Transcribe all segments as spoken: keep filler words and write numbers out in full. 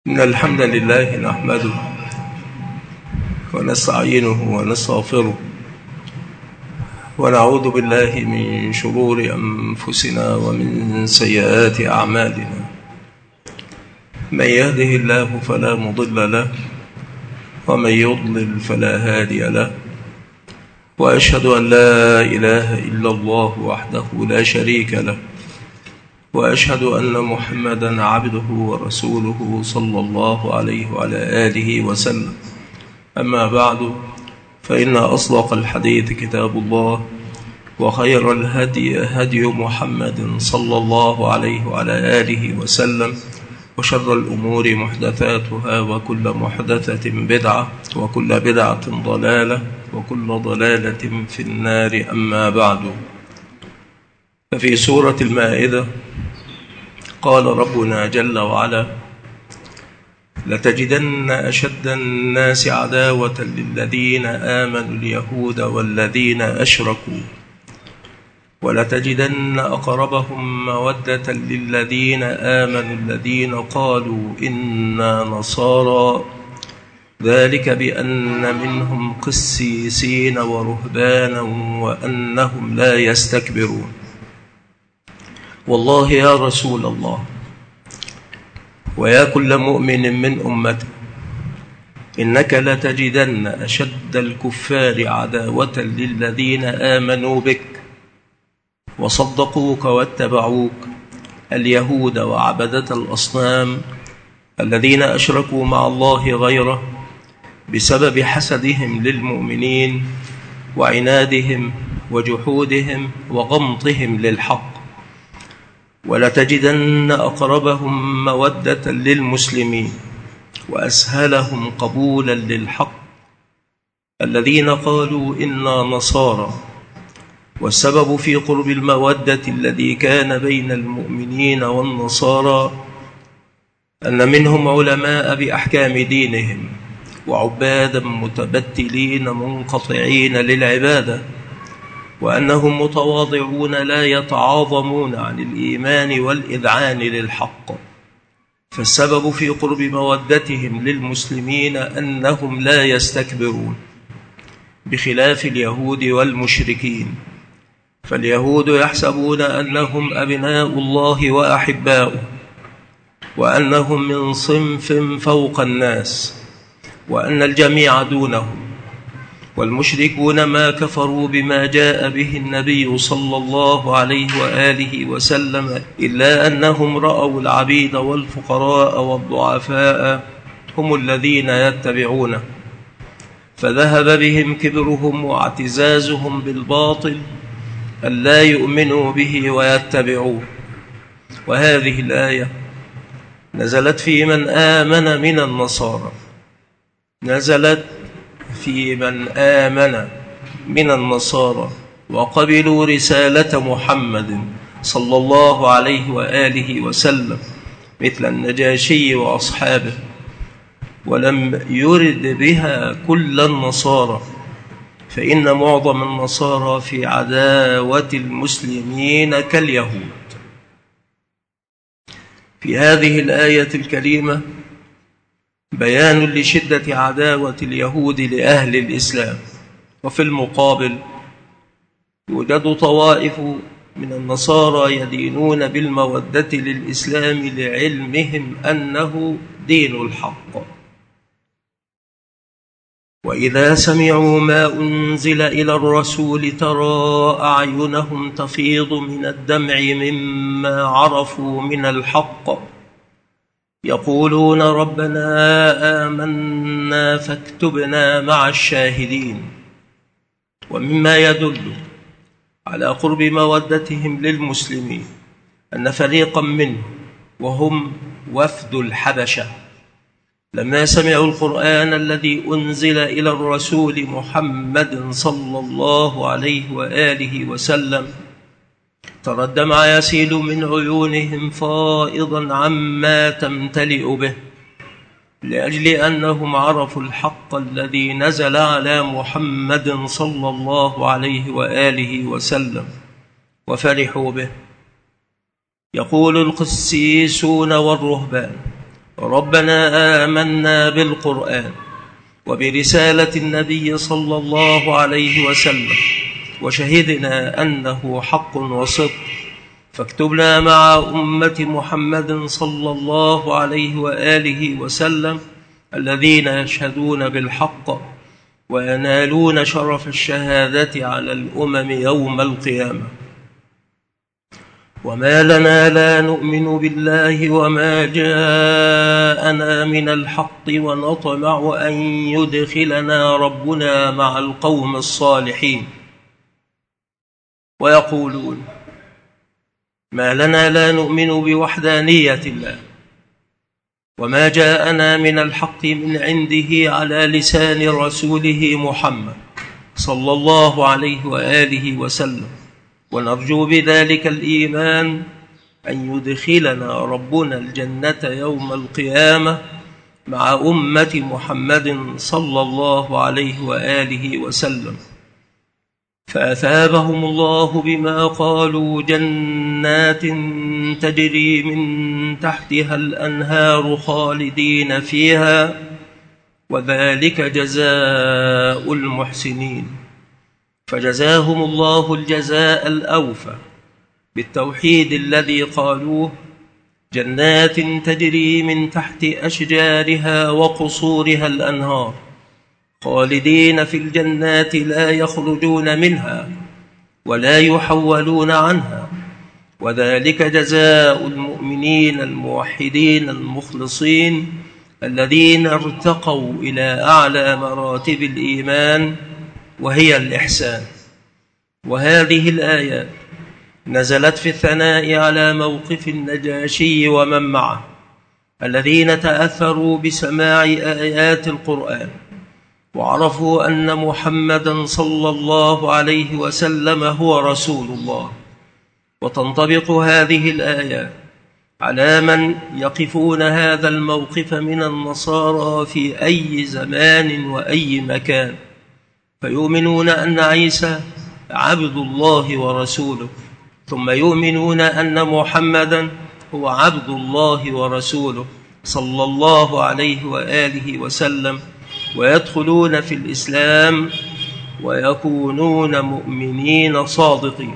إن الحمد لله نحمده ونستعينه ونستغفره ونعوذ بالله من شرور أنفسنا ومن سيئات أعمالنا. من يهده الله فلا مضل له ومن يضلل فلا هادي له، وأشهد أن لا إله إلا الله وحده لا شريك له، وأشهد أن محمدًا عبده ورسوله صلى الله عليه وعلى آله وسلم. أما بعد، فإن أصدق الحديث كتاب الله، وخير الهدي هدي محمد صلى الله عليه وعلى آله وسلم، وشر الأمور محدثاتها، وكل محدثة بدعة، وكل بدعة ضلالة، وكل ضلالة في النار. أما بعد، ففي سورة المائدة قال ربنا جل وعلا: لتجدن أشد الناس عداوة للذين آمنوا اليهود والذين أشركوا، ولتجدن أقربهم مودة للذين آمنوا الذين قالوا إنا نصارى، ذلك بأن منهم قسيسين ورهبانا وأنهم لا يستكبرون. والله يا رسول الله، ويا كل مؤمن من أمته، إنك لتجدن أشد الكفار عداوة للذين آمنوا بك وصدقوك واتبعوك اليهود وعبدة الأصنام الذين أشركوا مع الله غيره بسبب حسدهم للمؤمنين وعنادهم وجحودهم وغمطهم للحق. ولتجدن أقربهم مودة للمسلمين وأسهلهم قبولا للحق الذين قالوا إنا نصارى. والسبب في قرب المودة الذي كان بين المؤمنين والنصارى أن منهم علماء بأحكام دينهم وعبادا متبتلين منقطعين للعبادة، وأنهم متواضعون لا يتعاظمون عن الإيمان والإذعان للحق. فالسبب في قرب مودتهم للمسلمين أنهم لا يستكبرون، بخلاف اليهود والمشركين. فاليهود يحسبون أنهم أبناء الله وأحباؤه، وأنهم من صنف فوق الناس، وأن الجميع دونهم. والمشركون ما كفروا بما جاء به النبي صلى الله عليه وآله وسلم، إلا أنهم رأوا العبيد والفقراء والضعفاء هم الذين يتبعونه، فذهب بهم كبرهم واعتزازهم بالباطل ألا يؤمنوا به ويتبعوه. وهذه الآية نزلت في من آمن من النصارى، نزلت في من آمن من النصارى وقبلوا رسالة محمد صلى الله عليه وآله وسلم، مثل النجاشي وأصحابه، ولم يرد بها كل النصارى، فإن معظم النصارى في عداوة المسلمين كاليهود. في هذه الآية الكريمة بيان لشدة عداوة اليهود لأهل الإسلام، وفي المقابل يوجد طوائف من النصارى يدينون بالمودة للإسلام لعلمهم أنه دين الحق. وإذا سمعوا ما أنزل إلى الرسول ترى أعينهم تفيض من الدمع مما عرفوا من الحق، يقولون ربنا آمنا فاكتبنا مع الشاهدين. ومما يدل على قرب مودتهم للمسلمين أن فريقا منهم، وهم وفد الحبشة، لما سمعوا القرآن الذي أنزل إلى الرسول محمد صلى الله عليه وآله وسلم ترى الدمع يسيل من عيونهم فائضا عما تمتلئ به، لأجل أنهم عرفوا الحق الذي نزل على محمد صلى الله عليه وآله وسلم وفرحوا به. يقول القسيسون والرهبان ربنا آمنا بالقرآن وبرسالة النبي صلى الله عليه وسلم وشهدنا أنه حق وصدق، فاكتبنا مع أمة محمد صلى الله عليه وآله وسلم الذين يشهدون بالحق وينالون شرف الشهادة على الأمم يوم القيامة. وما لنا لا نؤمن بالله وما جاءنا من الحق ونطمع أن يدخلنا ربنا مع القوم الصالحين. ويقولون ما لنا لا نؤمن بوحدانية الله وما جاءنا من الحق من عنده على لسان رسوله محمد صلى الله عليه وآله وسلم، ونرجو بذلك الإيمان أن يدخلنا ربنا الجنة يوم القيامة مع أمة محمد صلى الله عليه وآله وسلم. فأثابهم الله بما قالوا جنات تجري من تحتها الأنهار خالدين فيها، وذلك جزاء المحسنين. فجزاهم الله الجزاء الأوفى بالتوحيد الذي قالوه، جنات تجري من تحت أشجارها وقصورها الأنهار خالدين في الجنات لا يخرجون منها ولا يحولون عنها، وذلك جزاء المؤمنين الموحدين المخلصين الذين ارتقوا إلى أعلى مراتب الإيمان وهي الإحسان. وهذه الآيات نزلت في الثناء على موقف النجاشي ومن معه الذين تأثروا بسماع آيات القرآن وعرفوا أن محمدًا صلى الله عليه وسلم هو رسول الله. وتنطبق هذه الآيات على من يقفون هذا الموقف من النصارى في أي زمان وأي مكان، فيؤمنون أن عيسى عبد الله ورسوله، ثم يؤمنون أن محمدًا هو عبد الله ورسوله صلى الله عليه وآله وسلم، ويدخلون في الإسلام ويكونون مؤمنين صادقين.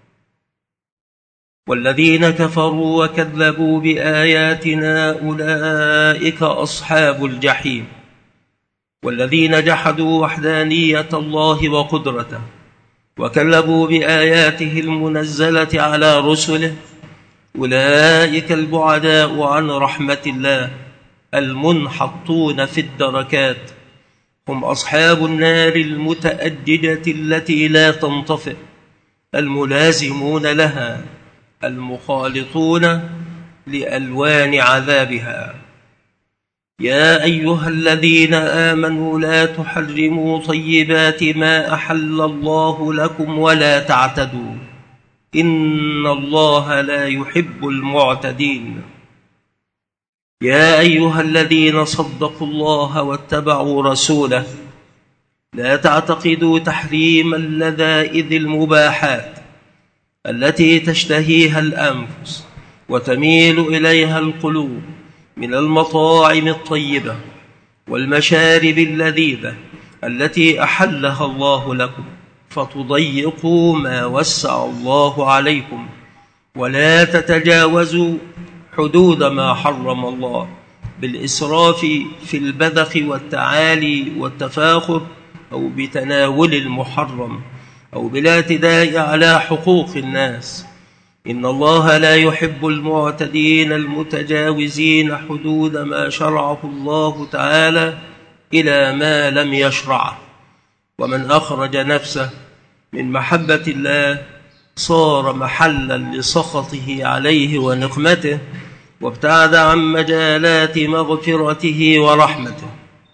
والذين كفروا وكذبوا بآياتنا أولئك أصحاب الجحيم. والذين جحدوا وحدانية الله وقدرته وكذبوا بآياته المنزلة على رسله أولئك البعداء عن رحمة الله المنحطون في الدركات، هم أصحاب النار المتأججة التي لا تنطفئ، الملازمون لها المخالطون لألوان عذابها. يا أيها الذين آمنوا لا تحرموا طيبات ما أحل الله لكم ولا تعتدوا إن الله لا يحب المعتدين. يا أيها الذين صدقوا الله واتبعوا رسوله لا تعتقدوا تحريم اللذائذ المباحات التي تشتهيها الأنفس وتميل إليها القلوب من المطاعم الطيبة والمشارب اللذيذة التي أحلها الله لكم، فتضيقوا ما وسع الله عليكم ولا تتجاوزوا حدود ما حرم الله بالإسراف في البذخ والتعالي والتفاخر أو بتناول المحرم أو بالاعتداء على حقوق الناس. إن الله لا يحب المعتدين المتجاوزين حدود ما شرعه الله تعالى إلى ما لم يشرعه. ومن أخرج نفسه من محبة الله صار محلا لسخطه عليه ونقمته، وابتعد عن مجالات مغفرته ورحمته.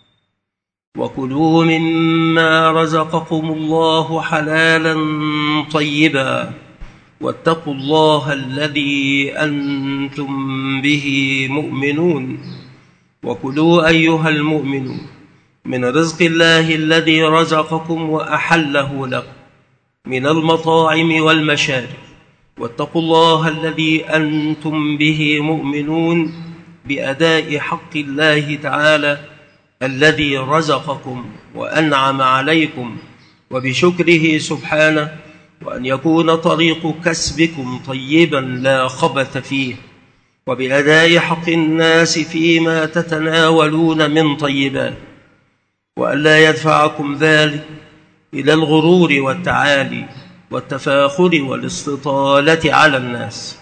وكلوا مما رزقكم الله حلالا طيبا واتقوا الله الذي أنتم به مؤمنون. وكلوا أيها المؤمنون من رزق الله الذي رزقكم وأحله لكم من المطاعم والمشارب، واتقوا الله الذي أنتم به مؤمنون بأداء حق الله تعالى الذي رزقكم وأنعم عليكم، وبشكره سبحانه، وأن يكون طريق كسبكم طيبا لا خبث فيه، وبأداء حق الناس فيما تتناولون من طيبات، وألا يدفعكم ذلك إلى الغرور والتعالي والتفاخر والاستطالة على الناس.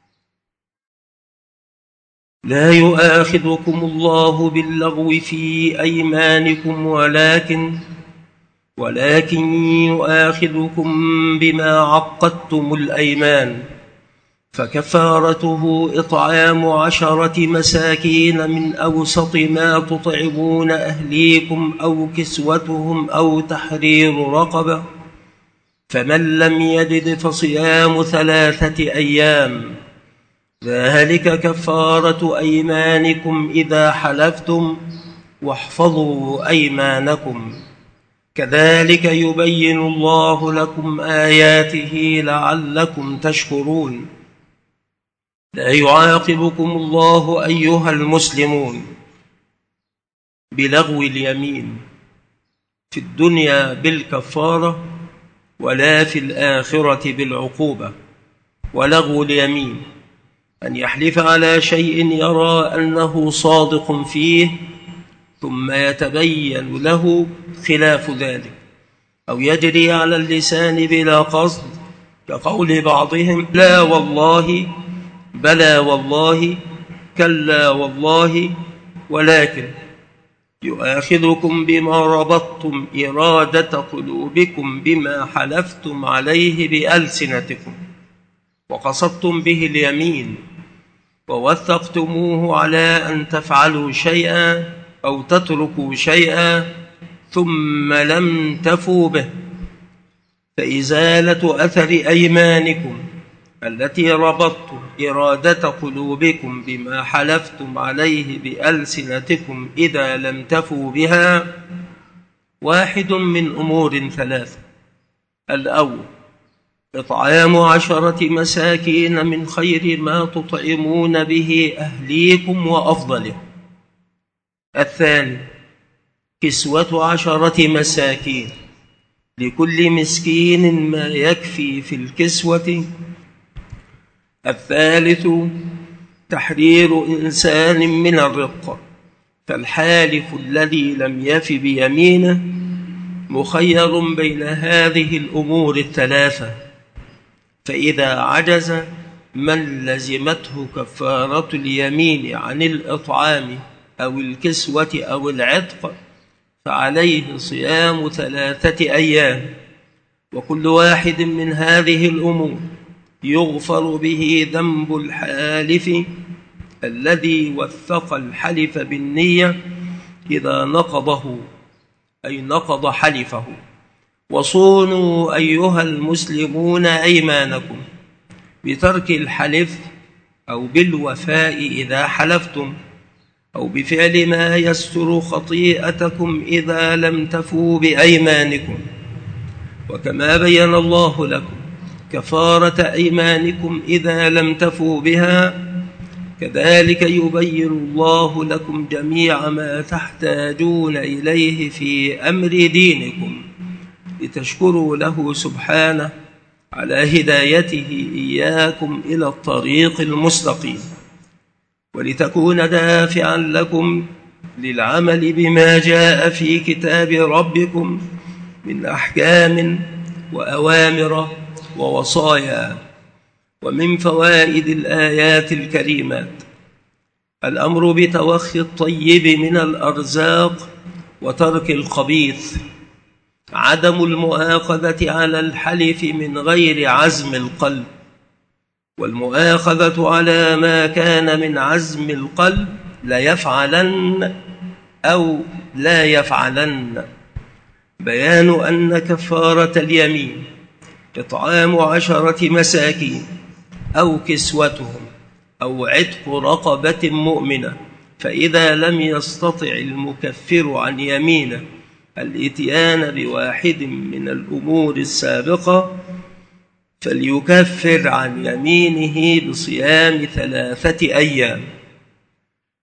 لا يؤاخذكم الله باللغو في أيمانكم ولكن ولكن يؤاخذكم بما عقدتم الأيمان، فكفارته إطعام عشرة مساكين من أوسط ما تطعمون أهليكم أو كسوتهم أو تحرير رقبة، فمن لم يجد فصيام ثلاثة أيام، ذلك كفارة أيمانكم إذا حلفتم، واحفظوا أيمانكم، كذلك يبين الله لكم آياته لعلكم تشكرون. لا يعاقبكم الله أيها المسلمون بلغو اليمين في الدنيا بالكفارة، ولا في الآخرة بالعقوبة. ولغو اليمين أن يحلف على شيء يرى أنه صادق فيه ثم يتبين له خلاف ذلك، أو يجري على اللسان بلا قصد، كقول بعضهم لا والله، بلى والله، كلا والله، ولكن يؤاخذكم بما ربطتم إرادة قلوبكم بما حلفتم عليه بألسنتكم، وقصدتم به اليمين، ووثقتموه على أن تفعلوا شيئا أو تتركوا شيئا ثم لم تفوا به، فإزالة أثر أيمانكم التي ربطتم إرادة قلوبكم بما حلفتم عليه بألسنتكم إذا لم تفوا بها واحد من أمور ثلاثة: الأول إطعام عشرة مساكين من خير ما تطعمون به أهليكم وأفضله. الثاني كسوة عشرة مساكين، لكل مسكين ما يكفي في الكسوة. الثالث تحرير إنسان من الرق، فالحالف الذي لم يف بيمينه مخير بين هذه الأمور الثلاثة، فإذا عجز من لزمته كفارة اليمين عن الإطعام أو الكسوة أو العتق فعليه صيام ثلاثة أيام، وكل واحد من هذه الأمور يغفر به ذنب الحالف الذي وثق الحلف بالنية إذا نقضه، أي نقض حلفه. وصونوا أيها المسلمون أيمانكم بترك الحلف أو بالوفاء إذا حلفتم، أو بفعل ما يستر خطيئتكم إذا لم تفوا بأيمانكم. وكما بين الله لكم كفارة أيمانكم إذا لم تفوا بها، كذلك يبين الله لكم جميع ما تحتاجون إليه في أمر دينكم، لتشكروا له سبحانه على هدايته إياكم إلى الطريق المستقيم، ولتكون دافعا لكم للعمل بما جاء في كتاب ربكم من أحكام وأوامر ووصايا. ومن فوائد الآيات الكريمات الأمر بتوخي الطيب من الأرزاق وترك الخبيث، عدم المؤاخذة على الحلف من غير عزم القلب، والمؤاخذة على ما كان من عزم القلب ليفعلن أو لا يفعلن. بيان أن كفارة اليمين إطعام عشرة مساكين أو كسوتهم أو عتق رقبة مؤمنة، فإذا لم يستطع المكفر عن يمينه الإتيان بواحد من الأمور السابقة فليكفر عن يمينه بصيام ثلاثة أيام.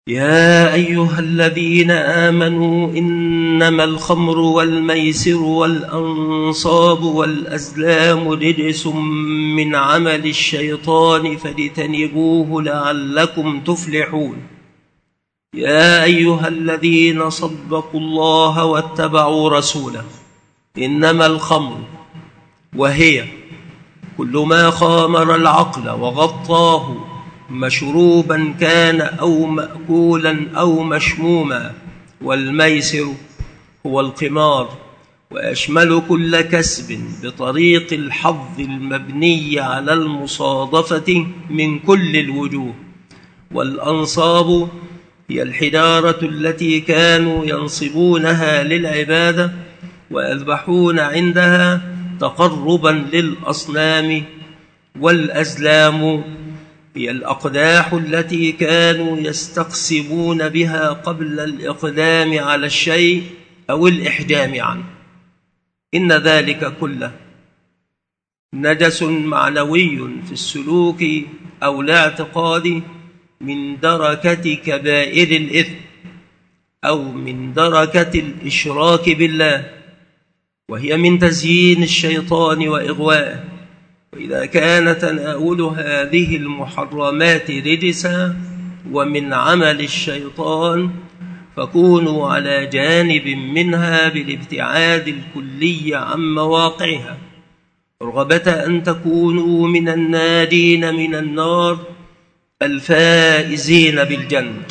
يا أيها الذين آمنوا إنما الخمر والميسر والأنصاب والأزلام رجس من عمل الشيطان فاجتنبوه لعلكم تفلحون. يا أيها الذين صدقوا الله واتبعوا رسوله إنما الخمر وهي كل ما خامر العقل وغطاه مشروبا كان أو مأكولا أو مشموما، والميسر هو القمار ويشمل كل كسب بطريق الحظ المبني على المصادفة من كل الوجوه، والأنصاب هي الحجارة التي كانوا ينصبونها للعبادة ويذبحون عندها تقربا للأصنام، والأزلام هي الأقداح التي كانوا يستقسمون بها قبل الإقدام على الشيء أو الإحجام عنه. إن ذلك كله نجس معنوي في السلوك أو الاعتقاد من دركة كبائر الإثم أو من دركة الإشراك بالله، وهي من تزيين الشيطان وإغوائه. وإذا كان تناول هذه المحرمات رجسا ومن عمل الشيطان فكونوا على جانب منها بالابتعاد الكلي عن مواقعها، رغبة أن تكونوا من الناجين من النار الفائزين بالجنة.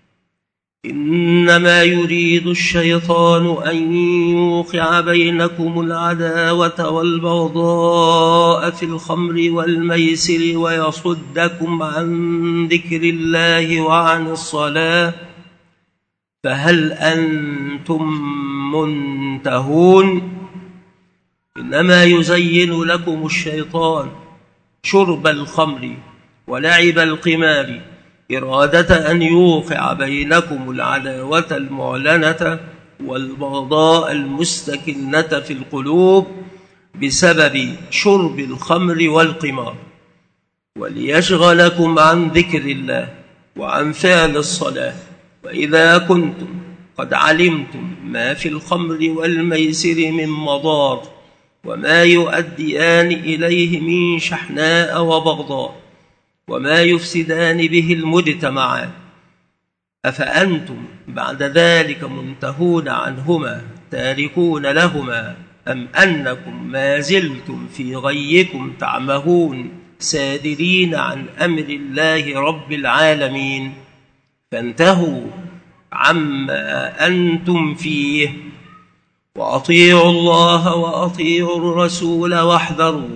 إنما يريد الشيطان أن يوقع بينكم العداوة والبغضاء في الخمر والميسر ويصدكم عن ذكر الله وعن الصلاة، فهل أنتم منتهون؟ إنما يزين لكم الشيطان شرب الخمر ولعب القمار إرادة أن يوقع بينكم العداوة المعلنة والبغضاء المستكنة في القلوب بسبب شرب الخمر والقمار، وليشغلكم عن ذكر الله وعن فعل الصلاة. وإذا كنتم قد علمتم ما في الخمر والميسر من مضار وما يؤديان إليه من شحناء وبغضاء وما يفسدان به المجتمعات، أفأنتم بعد ذلك منتهون عنهما تاركون لهما، أم أنكم ما زلتم في غيكم تعمهون سادرين عن أمر الله رب العالمين؟ فانتهوا عما أنتم فيه وأطيعوا الله وأطيعوا الرسول واحذروا،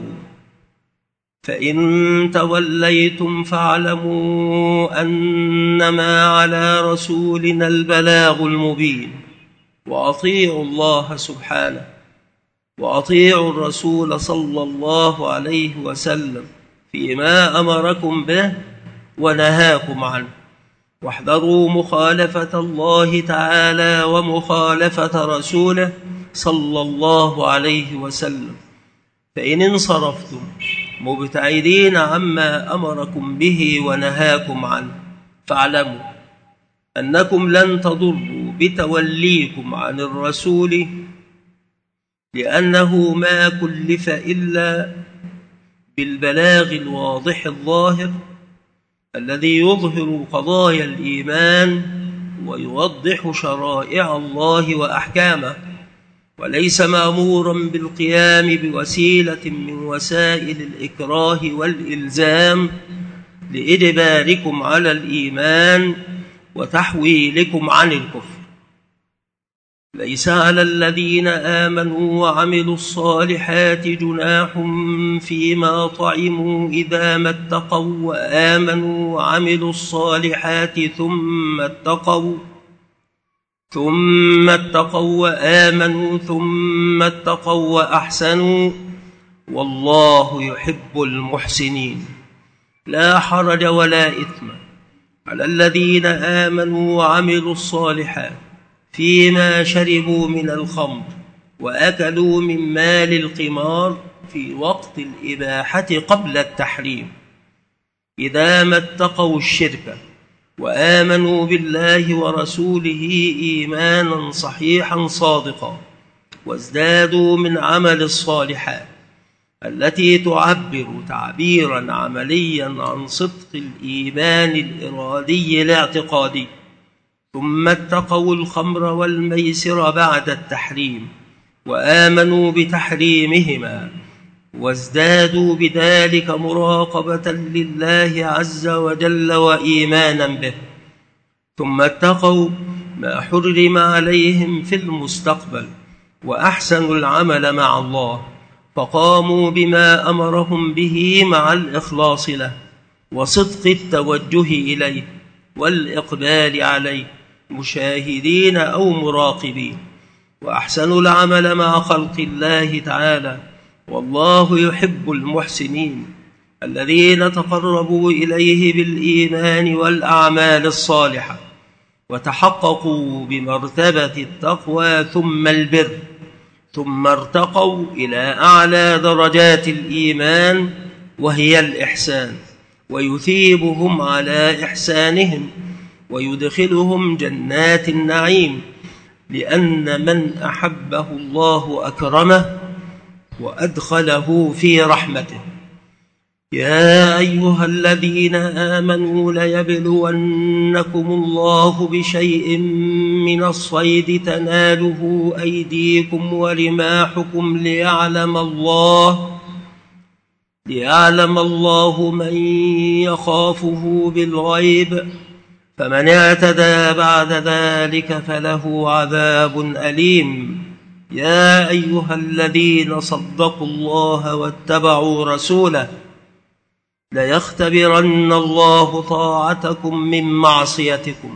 فإن توليتم فاعلموا أنما على رسولنا البلاغ المبين. وأطيعوا الله سبحانه وأطيعوا الرسول صلى الله عليه وسلم فيما أمركم به ونهاكم عنه، واحذروا مخالفة الله تعالى ومخالفة رسوله صلى الله عليه وسلم. فإن انصرفتم مبتعدين عما أمركم به ونهاكم عنه فاعلموا أنكم لن تضروا بتوليكم عن الرسول، لأنه ما كلف إلا بالبلاغ الواضح الظاهر الذي يظهر قضايا الإيمان ويوضح شرائع الله وأحكامه، وليس مأمورا بالقيام بوسيلة من وسائل الإكراه والإلزام لإجباركم على الإيمان وتحويلكم عن الكفر. ليس على الذين آمنوا وعملوا الصالحات جناح فيما طعموا إذا ما اتقوا وآمنوا وعملوا الصالحات ثم اتقوا ثم اتقوا وآمنوا ثم اتقوا وأحسنوا والله يحب المحسنين. لا حرج ولا إثم على الذين آمنوا وعملوا الصالحات فيما شربوا من الخمر وأكلوا من مال القمار في وقت الإباحة قبل التحريم، إذا ما اتقوا الشرك وآمنوا بالله ورسوله إيمانا صحيحا صادقا، وازدادوا من عمل الصالحات التي تعبر تعبيرا عمليا عن صدق الإيمان الإرادي الاعتقادي، ثم اتقوا الخمر والميسر بعد التحريم وآمنوا بتحريمهما، وازدادوا بذلك مراقبة لله عز وجل وإيمانا به، ثم اتقوا ما حرم عليهم في المستقبل وأحسنوا العمل مع الله، فقاموا بما أمرهم به مع الإخلاص له وصدق التوجه إليه والإقبال عليه، مشاهدين أو مراقبين، وأحسنوا العمل مع خلق الله تعالى، والله يحب المحسنين الذين تقربوا إليه بالإيمان والأعمال الصالحة وتحققوا بمرتبة التقوى ثم البر، ثم ارتقوا إلى أعلى درجات الإيمان وهي الإحسان، ويثيبهم على إحسانهم ويدخلهم جنات النعيم، لأن من أحبه الله أكرمه وأدخله في رحمته. يا أيها الذين آمنوا ليبلونكم الله بشيء من الصيد تناله أيديكم ورماحكم ليعلم الله ليعلم الله من يخافه بالغيب، فمن اعتدى بعد ذلك فله عذاب أليم. يا أيها الذين صدقوا الله واتبعوا رسوله ليختبرن الله طاعتكم من معصيتكم،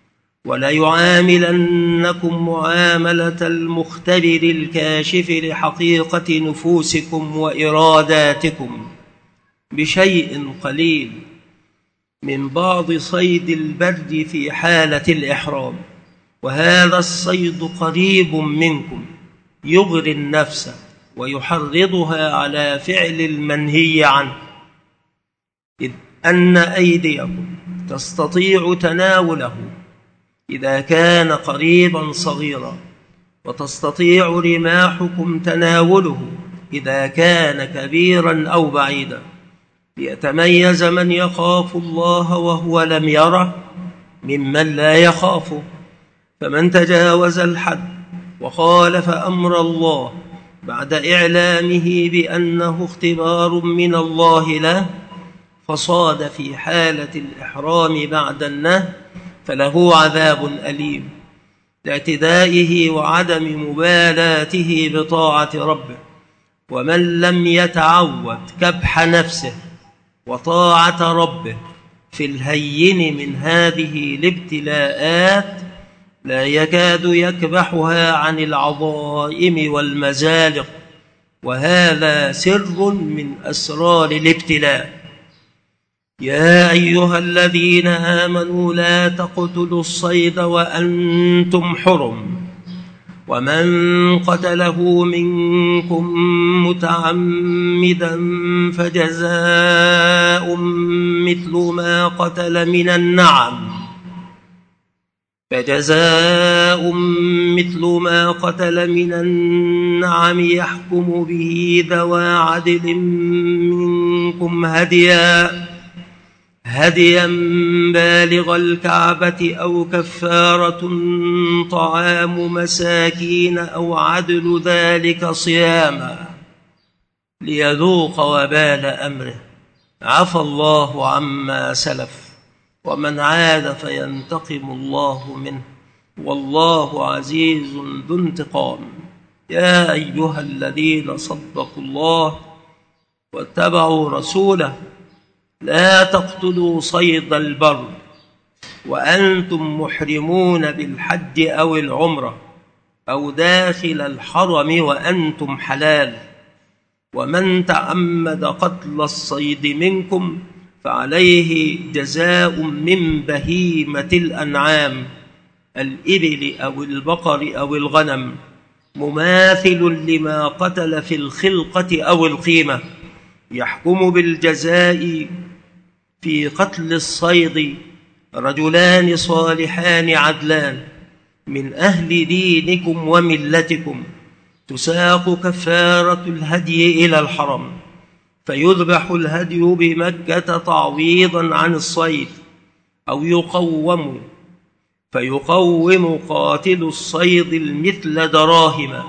وليعاملنكم معاملة المختبر الكاشف لحقيقة نفوسكم وإراداتكم بشيء قليل من بعض صيد البر في حالة الإحرام، وهذا الصيد قريب منكم يغري النفس ويحرضها على فعل المنهي عنه، إذ أن أيديكم تستطيع تناوله إذا كان قريبا صغيرا، وتستطيع رماحكم تناوله إذا كان كبيرا أو بعيدا، ليتميز من يخاف الله وهو لم يره ممن لا يخافه. فمن تجاوز الحد وخالف أمر الله بعد إعلامه بأنه اختبار من الله له فصاد في حالة الإحرام بعد النهي فله عذاب أليم لاعتدائه وعدم مبالاته بطاعة ربه. ومن لم يتعود كبح نفسه وطاعة ربه في الهين من هذه الابتلاءات لا يكاد يكبحها عن العظائم والمزالق، وهذا سر من أسرار الابتلاء. يا أيها الذين آمنوا لا تقتلوا الصيد وأنتم حرم، ومن قتله منكم متعمدا فجزاء مثل ما قتل من النعم فجزاء مثل ما قتل من النعم يحكم به ذوى عدل منكم هديا هديا بالغ الكعبة أو كفارة طعام مساكين أو عدل ذلك صياما ليذوق وبال أمره، عفى الله عما سلف، ومن عاد فينتقم الله منه، والله عزيز ذو انتقام. يا أيها الذين صدقوا الله واتبعوا رسوله لا تقتلوا صيد البر وأنتم محرمون بالحج أو العمرة أو داخل الحرم وأنتم حلال، ومن تعمد قتل الصيد منكم فعليه جزاء من بهيمة الأنعام الإبل أو البقر أو الغنم مماثل لما قتل في الخلقة أو القيمة، يحكم بالجزاء في قتل الصيد رجلان صالحان عدلان من أهل دينكم وملتكم تساق كفارة الهدي إلى الحرم، فيذبح الهدي بمكة تعويضا عن الصيد، أو يقوم فيقوم قاتل الصيد المثل دراهم،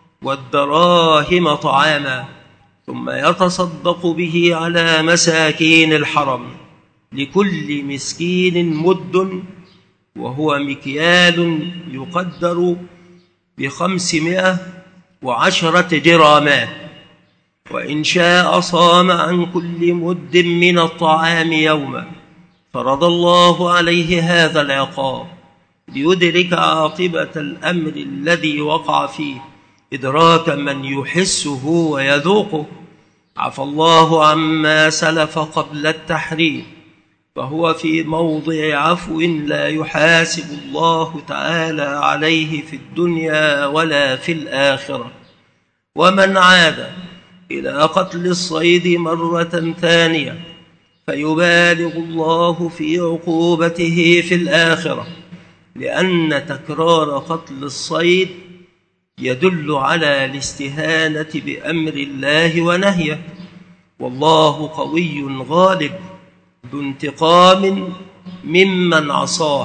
والدراهم طعاما، ثم يتصدق به على مساكين الحرم، لكل مسكين مد، وهو مكيال يقدر بخمسمائة وعشرة جرامات. وإن شاء صام عن كل مد من الطعام يوما، فرض الله عليه هذا العقاب ليدرك عاقبة الأمر الذي وقع فيه، إدراك من يحسه ويذوقه. عفى الله عما سلف قبل التحريم، فهو في موضع عفو لا يحاسب الله تعالى عليه في الدنيا ولا في الآخرة. ومن عاد إلى قتل الصيد مرة ثانية فيبالغ الله في عقوبته في الآخرة، لأن تكرار قتل الصيد يدل على الاستهانة بأمر الله ونهيه، والله قوي غالب ذو انتقام ممن عصاه.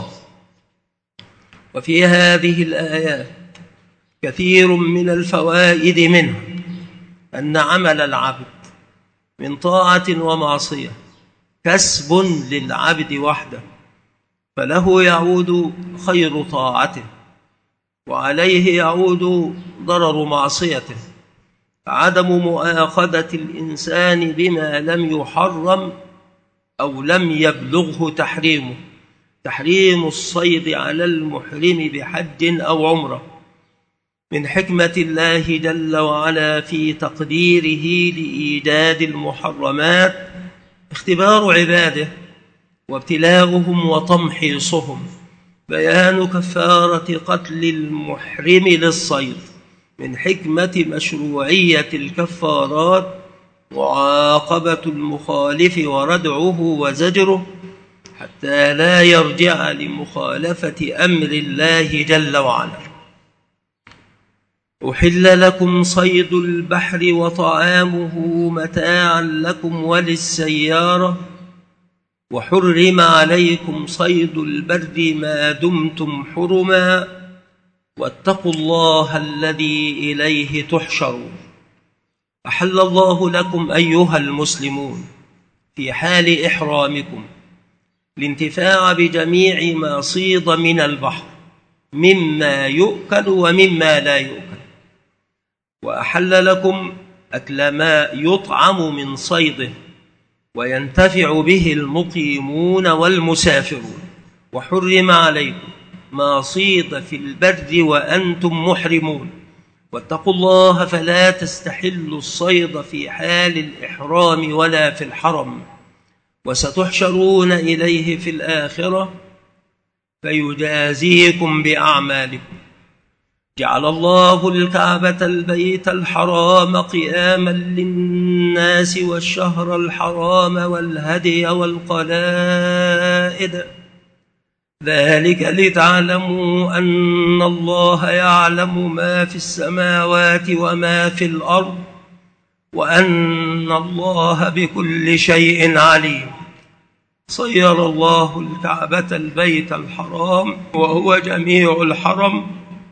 وفي هذه الآيات كثير من الفوائد، منها أن عمل العبد من طاعة ومعصية كسب للعبد وحده، فله يعود خير طاعته، وعليه يعود ضرر معصيته. عدم مؤاخذة الإنسان بما لم يحرم أو لم يبلغه تحريمه، تحريم الصيد على المحرم بحج أو عمرة، من حكمة الله جل وعلا في تقديره لإيجاد المحرمات اختبار عباده وابتلاؤهم وتمحيصهم. بيان كفارة قتل المحرم للصيد، من حكمة مشروعية الكفارات معاقبة المخالف وردعه وزجره، حتى لا يرجع لمخالفة أمر الله جل وعلا. أحل لكم صيد البحر وطعامه متاعا لكم وللسيارة، وحرم عليكم صيد البر ما دمتم حرما، واتقوا الله الذي إليه تحشرون. أحل الله لكم أيها المسلمون في حال إحرامكم الانتفاع بجميع ما صيد من البحر مما يؤكل ومما لا يؤكل، وأحل لكم أكل ما يطعم من صيده وينتفع به المقيمون والمسافرون، وحرم عليكم ما صيد في البر وأنتم محرمون، واتقوا الله فلا تستحلوا الصيد في حال الإحرام ولا في الحرم، وستحشرون إليه في الآخرة فيجازيكم بأعمالكم. جعل الله الكعبة البيت الحرام قياما للناس والشهر الحرام والهدي والقلائد، ذلك لتعلموا أن الله يعلم ما في السماوات وما في الأرض، وأن الله بكل شيء عليم. صير الله الكعبة البيت الحرام وهو جميع الحرم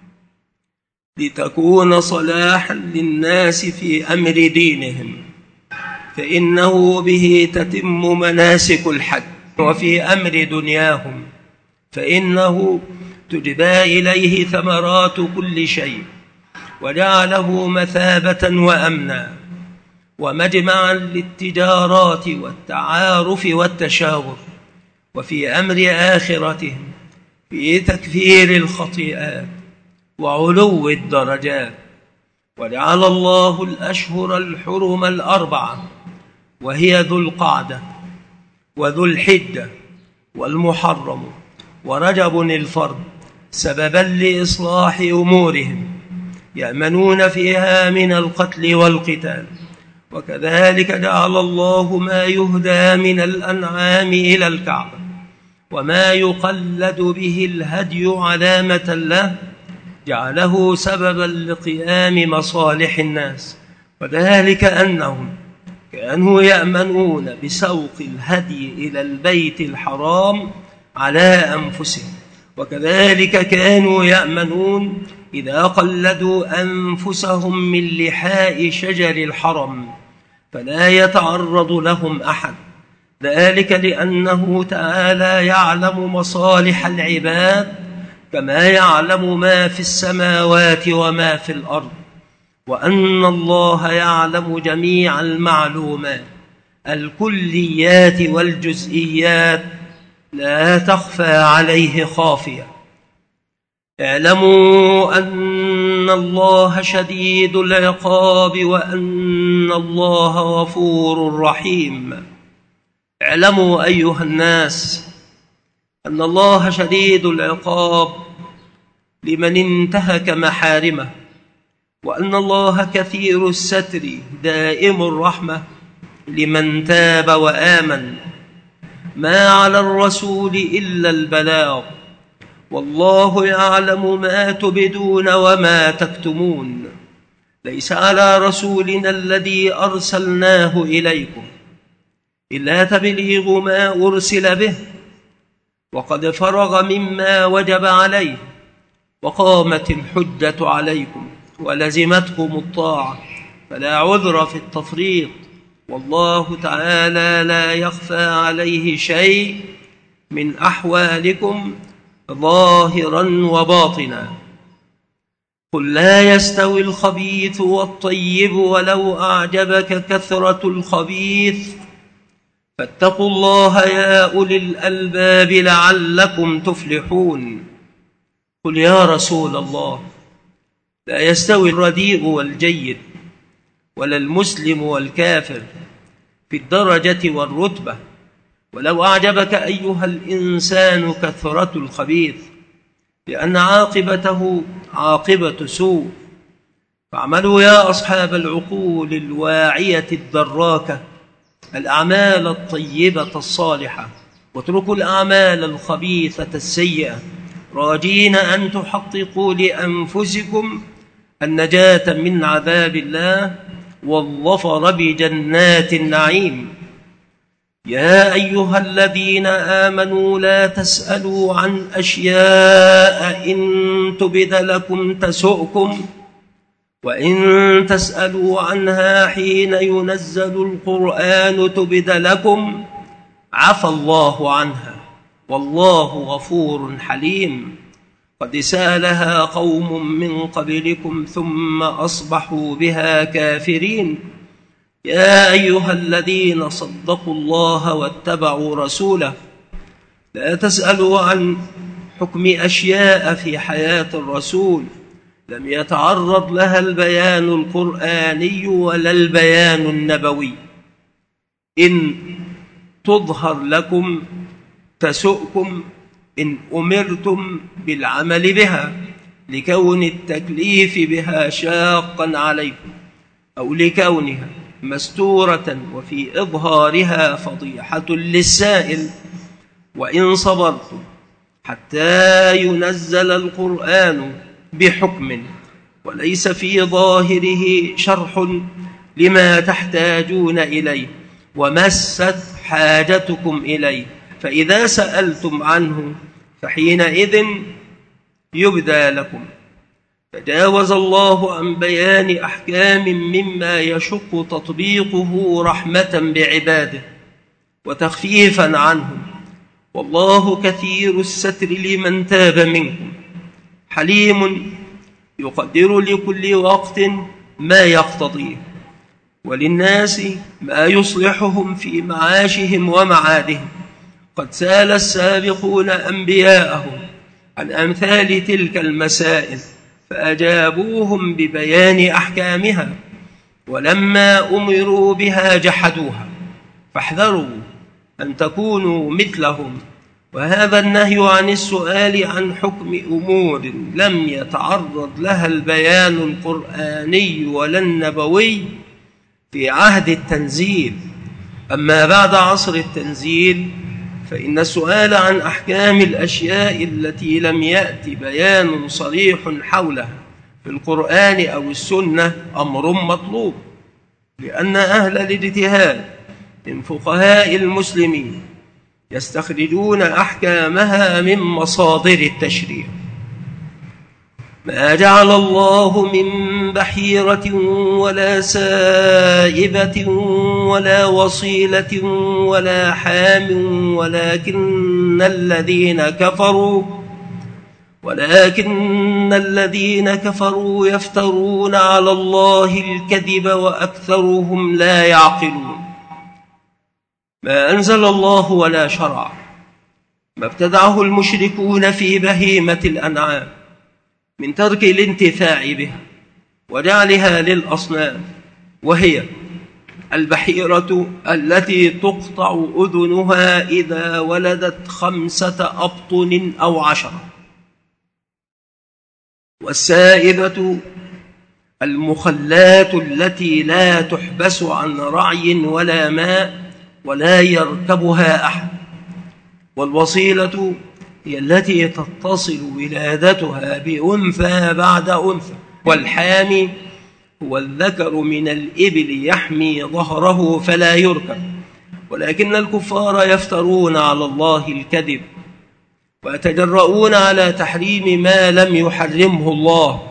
لتكون صلاحا للناس في أمر دينهم، فإنه به تتم مناسك الحج، وفي أمر دنياهم فإنه تجبى إليه ثمرات كل شيء، وجعله مثابة وأمنا ومجمعا للتجارات والتعارف والتشاور. وفي أمر آخرتهم في تكفير الخطيئات وعلو الدرجات. وجعل الله الأشهر الحرم الأربعة، وهي ذو القعدة وذو الحجة والمحرم ورجب الفرد، سببا لإصلاح أمورهم يأمنون فيها من القتل والقتال. وكذلك جعل الله ما يهدى من الأنعام إلى الكعبة، وما يقلد به الهدي علامة له جعله سببا لقيام مصالح الناس، وذلك أنهم كانوا يأمنون بسوق الهدي إلى البيت الحرام على أنفسهم، وكذلك كانوا يأمنون إذا قلدوا أنفسهم من لحاء شجر الحرم فلا يتعرض لهم أحد، ذلك لأنه تعالى يعلم مصالح العباد كما يعلم ما في السماوات وما في الأرض، وأن الله يعلم جميع المعلومات الكليات والجزئيات لا تخفى عليه خافية. اعلموا أن الله شديد العقاب وأن الله غفور رحيم. اعلموا أيها الناس أن الله شديد العقاب لمن انتهك محارمه، وأن الله كثير الستر دائم الرحمة لمن تاب وآمن. ما على الرسول إلا البلاغ، والله يعلم ما تبدون وما تكتمون. ليس على رسولنا الذي أرسلناه إليكم إلا تبليغ ما أرسل به، وقد فرغ مما وجب عليه، وقامت الحجة عليكم ولزمتكم الطاعة، فلا عذر في التفريط، والله تعالى لا يخفى عليه شيء من أحوالكم ظاهرا وباطنا. قل لا يستوي الخبيث والطيب ولو أعجبك كثرة الخبيث، فاتقوا الله يا أولي الألباب لعلكم تفلحون. قل يا رسول الله لا يستوي الرديء والجيد ولا المسلم والكافر في الدرجة والرتبة، ولو أعجبك أيها الإنسان كثرة الخبيث لأن عاقبته عاقبة سوء. فاعملوا يا أصحاب العقول الواعية الدراكة الأعمال الطيبة الصالحة، واتركوا الأعمال الخبيثة السيئة، راجين أن تحققوا لأنفسكم النجاة من عذاب الله والظفر بجنات النعيم. يا أيها الذين آمنوا لا تسألوا عن أشياء إن تبد لكم تسؤكم، وإن تسألوا عنها حين ينزل القرآن تبد لكم عفى الله عنها والله غفور حليم. قد سألها قوم من قبلكم ثم أصبحوا بها كافرين. يا أيها الذين صدقوا الله واتبعوا رسوله لا تسألوا عن حكم أشياء في حياة الرسول لم يتعرض لها البيان القرآني ولا البيان النبوي. إن تظهر لكم تسؤكم إن أمرتم بالعمل بها لكون التكليف بها شاقا عليكم، أو لكونها مستورة وفي إظهارها فضيحة للسائل. وإن صبرتم حتى ينزل القرآن بحكم وليس في ظاهره شرح لما تحتاجون إليه ومست حاجتكم إليه، فإذا سألتم عنه فحينئذ يبدى لكم. تجاوز الله عن بيان أحكام مما يشق تطبيقه رحمة بعباده وتخفيفا عنهم، والله كثير الستر لمن تاب منكم، حليم يقدر لكل وقت ما يقتضيه، وللناس ما يصلحهم في معاشهم ومعادهم. قد سأل السابقون أنبياءهم عن أمثال تلك المسائل فأجابوهم ببيان أحكامها، ولما أمروا بها جحدوها، فاحذروا أن تكونوا مثلهم. وهذا النهي عن السؤال عن حكم أمور لم يتعرض لها البيان القرآني ولا النبوي في عهد التنزيل، أما بعد عصر التنزيل فإن السؤال عن أحكام الأشياء التي لم يأتي بيان صريح حولها في القرآن أو السنة أمر مطلوب، لأن أهل الاجتهاد من فقهاء المسلمين يستخرجون أحكامها من مصادر التشريع. ما جعل الله من بحيرة ولا سائبة ولا وصيلة ولا حام ولكن الذين كفروا ولكن الذين كفروا يفترون على الله الكذب وأكثرهم لا يعقلون. ما أنزل الله ولا شرع، ما ابتدعه المشركون في بهيمة الأنعام من ترك الانتفاع بها وجعلها للأصنام، وهي البحيرة التي تقطع أذنها إذا ولدت خمسة أبطن أو عشرة، والسائبة المخلات التي لا تحبس عن رعي ولا ماء ولا يركبها أحد، والوصيلة هي التي تتصل ولادتها بأنثى بعد أنثى، والحامي هو الذكر من الإبل يحمي ظهره فلا يركب. ولكن الكفار يفترون على الله الكذب ويتجرؤون على تحريم ما لم يحرمه الله،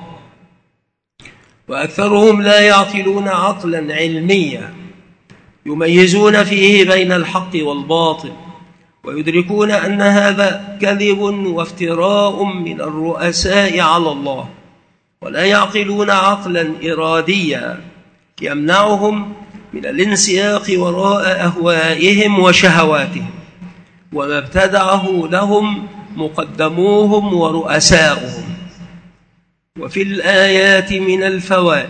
وأكثرهم لا يعقلون عقلا علميا يميزون فيه بين الحق والباطل، ويدركون أن هذا كذب وافتراء من الرؤساء على الله، ولا يعقلون عقلا إراديا يمنعهم من الانسياق وراء أهوائهم وشهواتهم وما ابتدعه لهم مقدموهم ورؤساؤهم. وفي الآيات من الفوائد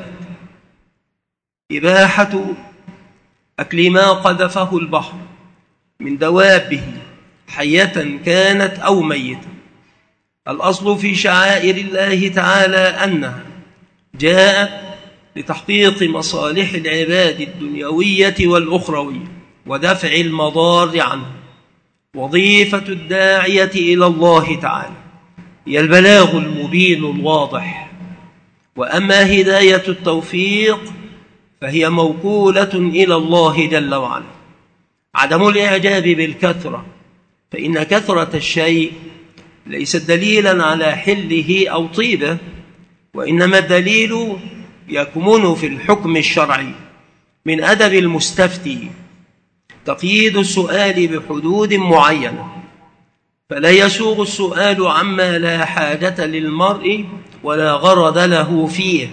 إباحة أكل ما قذفه البحر من دوابه حية كانت أو ميتة. الأصل في شعائر الله تعالى أنها جاءت لتحقيق مصالح العباد الدنيوية والأخروية ودفع المضار عنه. وظيفة الداعية إلى الله تعالى هي البلاغ المبين الواضح، وأما هداية التوفيق فهي موكولة إلى الله جل وعلا. عدم الإعجاب بالكثرة، فإن كثرة الشيء ليست دليلا على حله أو طيبه، وإنما الدليل يكمن في الحكم الشرعي. من أدب المستفتي تقييد السؤال بحدود معينة، فلا يسوغ السؤال عما لا حاجة للمرء ولا غرض له فيه.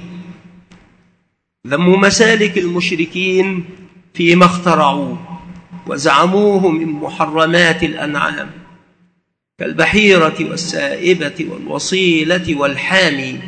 ذم مسالك المشركين فيما اخترعوه وزعموه من محرمات الأنعام كالبحيرة والسائبة والوصيلة والحامي.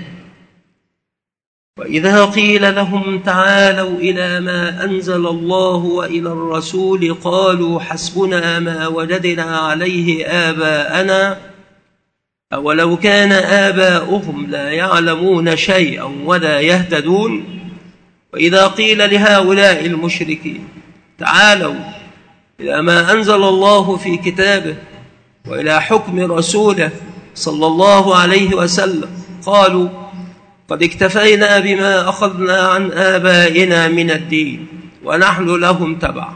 وإذا قيل لهم تعالوا إلى ما أنزل الله وإلى الرسول قالوا حسبنا ما وجدنا عليه آباءنا أولو كان آباؤهم لا يعلمون شيئا ولا يهتدون. وإذا قيل لهؤلاء المشركين تعالوا إلى ما أنزل الله في كتابه وإلى حكم رسوله صلى الله عليه وسلم قالوا قد اكتفينا بما أخذنا عن آبائنا من الدين ونحن لهم تبع.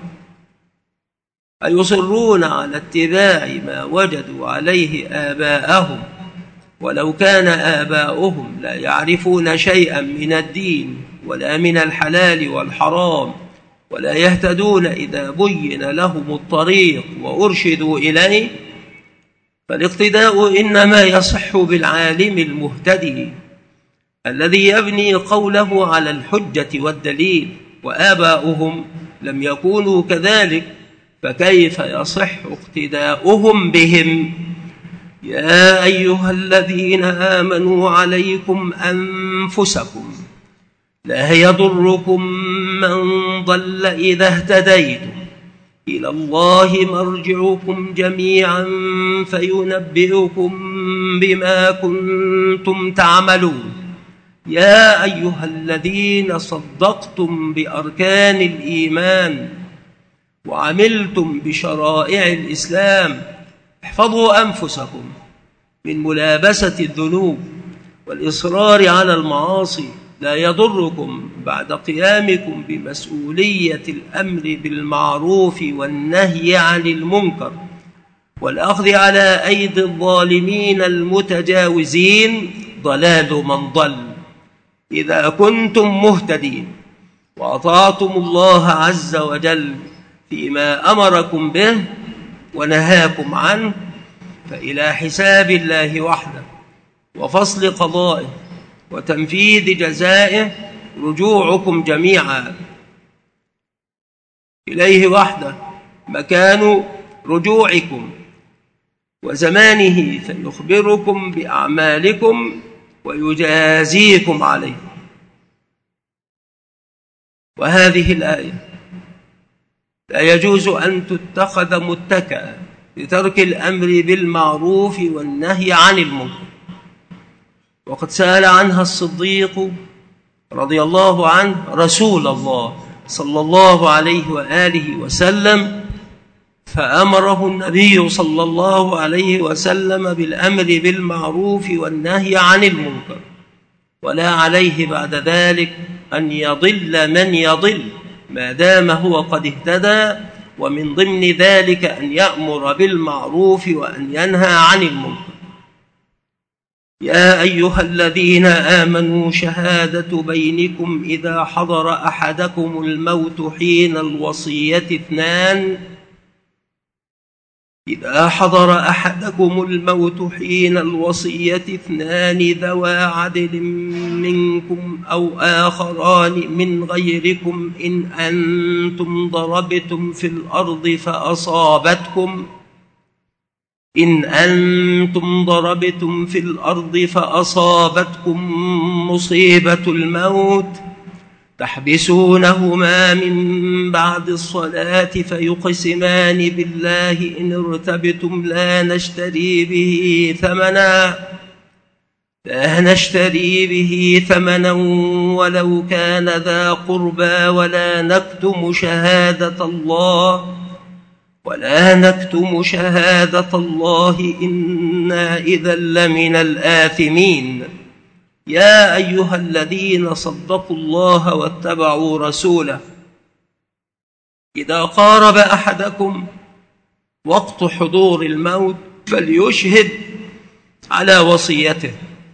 أيصرون على اتباع ما وجدوا عليه آباءهم ولو كان آباؤهم لا يعرفون شيئا من الدين ولا من الحلال والحرام ولا يهتدون إذا بين لهم الطريق وأرشدوا إليه. فالاقتداء إنما يصح بالعالم المهتدي الذي يبني قوله على الحجة والدليل، وآباؤهم لم يكونوا كذلك، فكيف يصح اقتداؤهم بهم؟ يا أيها الذين آمنوا عليكم أنفسكم لا يضركم من ضل إذا اهتديتم إلى الله مرجعكم جميعا فينبئكم بما كنتم تعملون. يا أيها الذين صدقتم بأركان الإيمان وعملتم بشرائع الإسلام احفظوا أنفسكم من ملابسة الذنوب والإصرار على المعاصي، لا يضركم بعد قيامكم بمسؤولية الأمر بالمعروف والنهي عن المنكر والأخذ على أيدي الظالمين المتجاوزين ضلال من ضل. إذا كنتم مهتدين وأطعتم الله عز وجل فيما أمركم به ونهاكم عنه، فإلى حساب الله وحده وفصل قضائه وتنفيذ جزائه رجوعكم جميعا. إليه وحده مكان رجوعكم وزمانه، فيخبركم بأعمالكم ويجازيكم عليه. وهذه الآية لا يجوز أن تتخذ متكأ لترك الأمر بالمعروف والنهي عن المنكر، وقد سأل عنها الصديق رضي الله عنه رسول الله صلى الله عليه وآله وسلم، فأمره النبي صلى الله عليه وسلم بالأمر بالمعروف والنهي عن المنكر، ولا عليه بعد ذلك أن يضل من يضل ما دام هو قد اهتدى، ومن ضمن ذلك أن يأمر بالمعروف وأن ينهى عن المنكر. يا أيها الذين آمنوا شهادة بينكم إذا حضر أحدكم الموت حين الوصية اثنان إذا حضر أحدكم الموت حين الوصية اثنان ذوى عدل منكم أو آخران من غيركم إن أنتم ضربتم في الأرض فأصابتكم إن أنتم ضربتم في الأرض فأصابتكم مصيبة الموت تحبسونهما من بعد الصلاة فيقسمان بالله إن ارتبتم لا نشتري به ثمنا لا نشتري به ثمنا ولو كان ذا قربى ولا نكتم شهادة الله ولا نكتم شهادة الله إنا إذا لمن الآثمين. يا أيها الذين صدقوا الله واتبعوا رسوله إذا قارب أحدكم وقت حضور الموت فليشهد على وصيته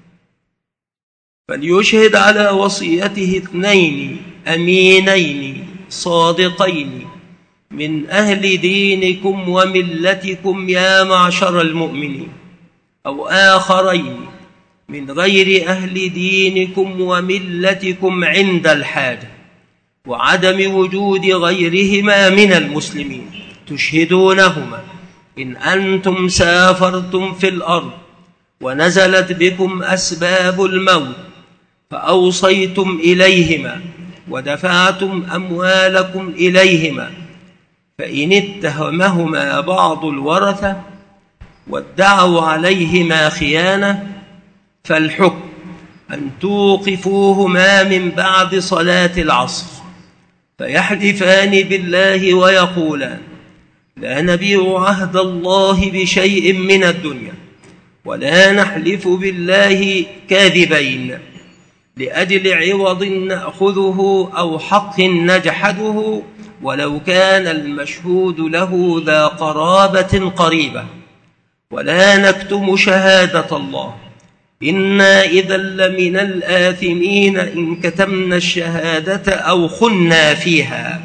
فليشهد على وصيته اثنين أمينين صادقين من أهل دينكم وملتكم يا معشر المؤمنين، أو آخرين من غير أهل دينكم وملتكم عند الحاجة وعدم وجود غيرهما من المسلمين تشهدونهما إن أنتم سافرتم في الأرض ونزلت بكم أسباب الموت فأوصيتم إليهما ودفعتم أموالكم إليهما، فإن اتهمهما بعض الورثة وادعوا عليهما خيانة فالحكم أن توقفوهما من بعد صلاة العصر فيحلفان بالله ويقولان لا نبيع عهد الله بشيء من الدنيا ولا نحلف بالله كاذبين لأجل عوض نأخذه أو حق نجحده ولو كان المشهود له ذا قرابة قريبة، ولا نكتم شهادة الله إنا إذا لمن الآثمين إن كتمنا الشهادة أو خنا فيها.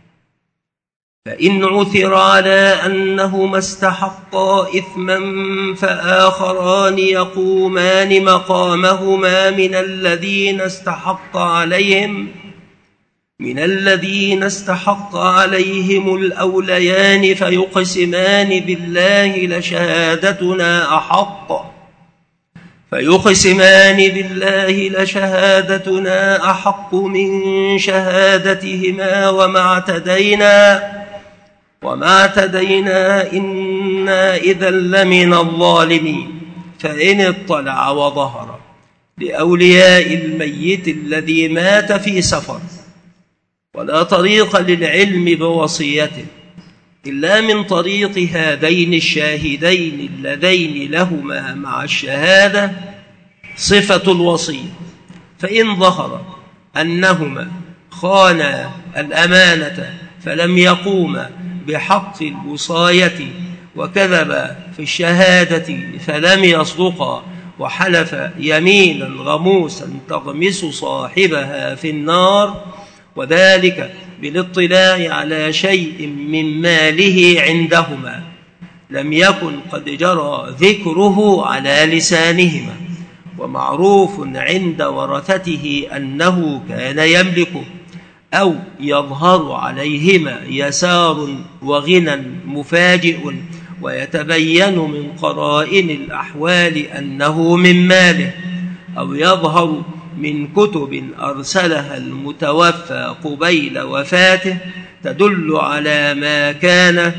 فإن عثر على أنهما استحقا إثما فآخران يقومان مقامهما من الذين استحق عليهم من الذين استحق عليهم الأوليان فيقسمان بالله لشهادتنا أحق فيقسمان بالله لشهادتنا أحق من شهادتهما وما اعتدينا وما اعتدينا إنا إذا لمن الظالمين. فإن اطلع وظهر لأولياء الميت الذي مات في سفر ولا طريق للعلم بوصيته إلا من طريق هذين الشاهدين اللذين لهما مع الشهادة صفة الوصي، فإن ظهر أنهما خانا الأمانة فلم يقوما بحق الوصاية وكذبا في الشهادة فلم يصدقا وحلف يمينا غموسا تغمس صاحبها في النار، وذلك بالاطلاع على شيء من ماله عندهما لم يكن قد جرى ذكره على لسانهما، ومعروف عند ورثته أنه كان يملكه، أو يظهر عليهما يسار وغنى مفاجئ ويتبين من قرائن الأحوال أنه من ماله، أو يظهر من كتب أرسلها المتوفى قبيل وفاته تدل على ما كان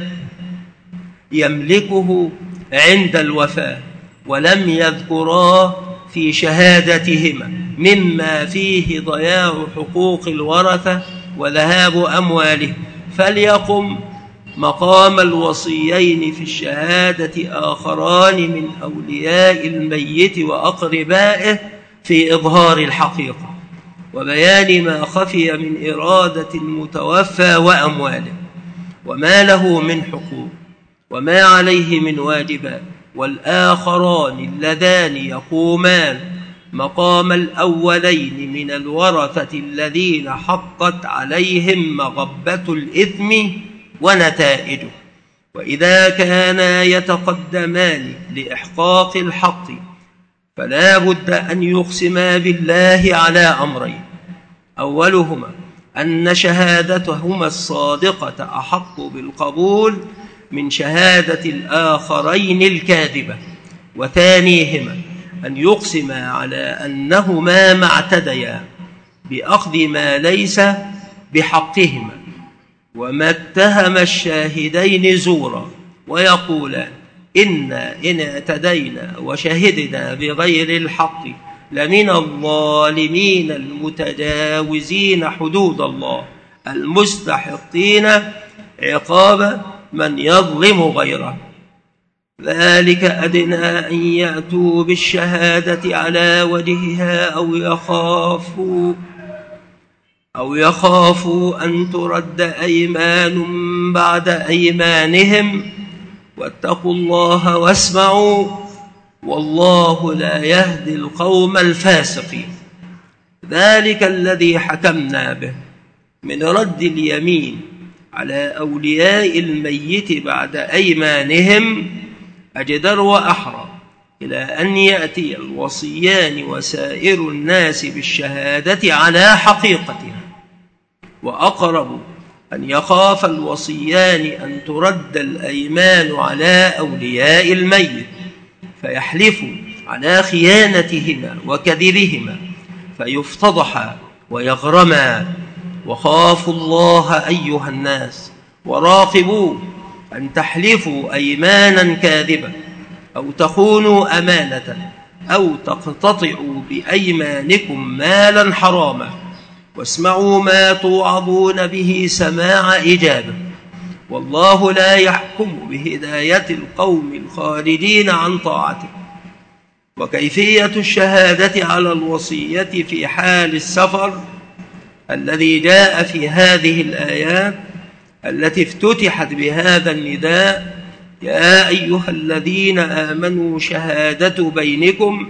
يملكه عند الوفاة ولم يذكرا في شهادتهما مما فيه ضياع حقوق الورثة وذهاب أموالهم، فليقم مقام الوصيين في الشهادة آخران من أولياء الميت وأقربائه في إظهار الحقيقة وبيان ما خفي من إرادة المتوفى وأمواله وما له من حقوق وما عليه من واجبات، والآخران اللذان يقومان مقام الأولين من الورثة الذين حقت عليهم مغبة الإثم ونتائجه، وإذا كانا يتقدمان لإحقاق الحق فلا بد أن يقسما بالله على أمرين: أولهما أن شهادتهما الصادقة أحق بالقبول من شهادة الآخرين الكاذبة، وثانيهما أن يقسما على أنهما ما اعتديا بأخذ ما ليس بحقهما وما اتهم الشاهدين زورا، ويقولان إنا إن اعتدينا وشهدنا بغير الحق لمن الظالمين المتجاوزين حدود الله المستحقين عقاب من يظلم غيره. ذلك أدنى أن يأتوا بالشهادة على وجهها أو يخافوا أو يخافوا أن ترد أيمان بعد أيمانهم، واتقوا الله واسمعوا والله لا يهدي القوم الفاسقين. ذلك الذي حكمنا به من رد اليمين على أولياء الميت بعد أيمانهم أجدر وأحرى إلى أن يأتي الوصيان وسائر الناس بالشهادة على حقيقتها، وأقرب أن يخاف الوصيان أن ترد الأيمان على أولياء الميت فيحلفوا على خيانتهما وكذبهما فيفتضحا ويغرما. وخافوا الله أيها الناس وراقبوا أن تحلفوا أيمانا كاذبة أو تخونوا أمانة أو تقتطعوا بأيمانكم مالا حراما، واسمعوا ما توعظون به سماع إجابة، والله لا يحكم بهداية القوم الخارجين عن طاعته. وكيفية الشهادة على الوصية في حال السفر الذي جاء في هذه الآيات التي افتتحت بهذا النداء: يا أيها الذين آمنوا شهادة بينكم،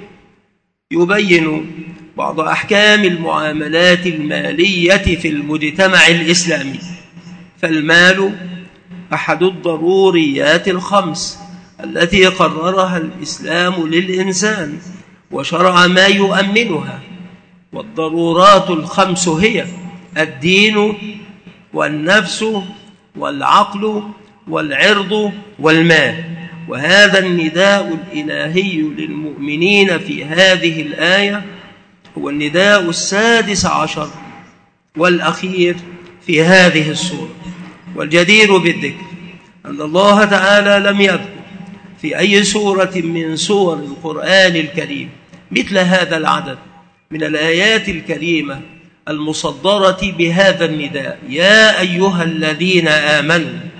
يبين بعض أحكام المعاملات المالية في المجتمع الإسلامي. فالمال أحد الضروريات الخمس التي قررها الإسلام للإنسان وشرع ما يؤمنها، والضرورات الخمس هي الدين والنفس والعقل والعرض والمال. وهذا النداء الإلهي للمؤمنين في هذه الآية هو النداء السادس عشر والأخير في هذه السورة. والجدير بالذكر أن الله تعالى لم يذكر في أي سورة من سور القرآن الكريم مثل هذا العدد من الآيات الكريمة المصدرة بهذا النداء: يا أيها الذين آمنوا،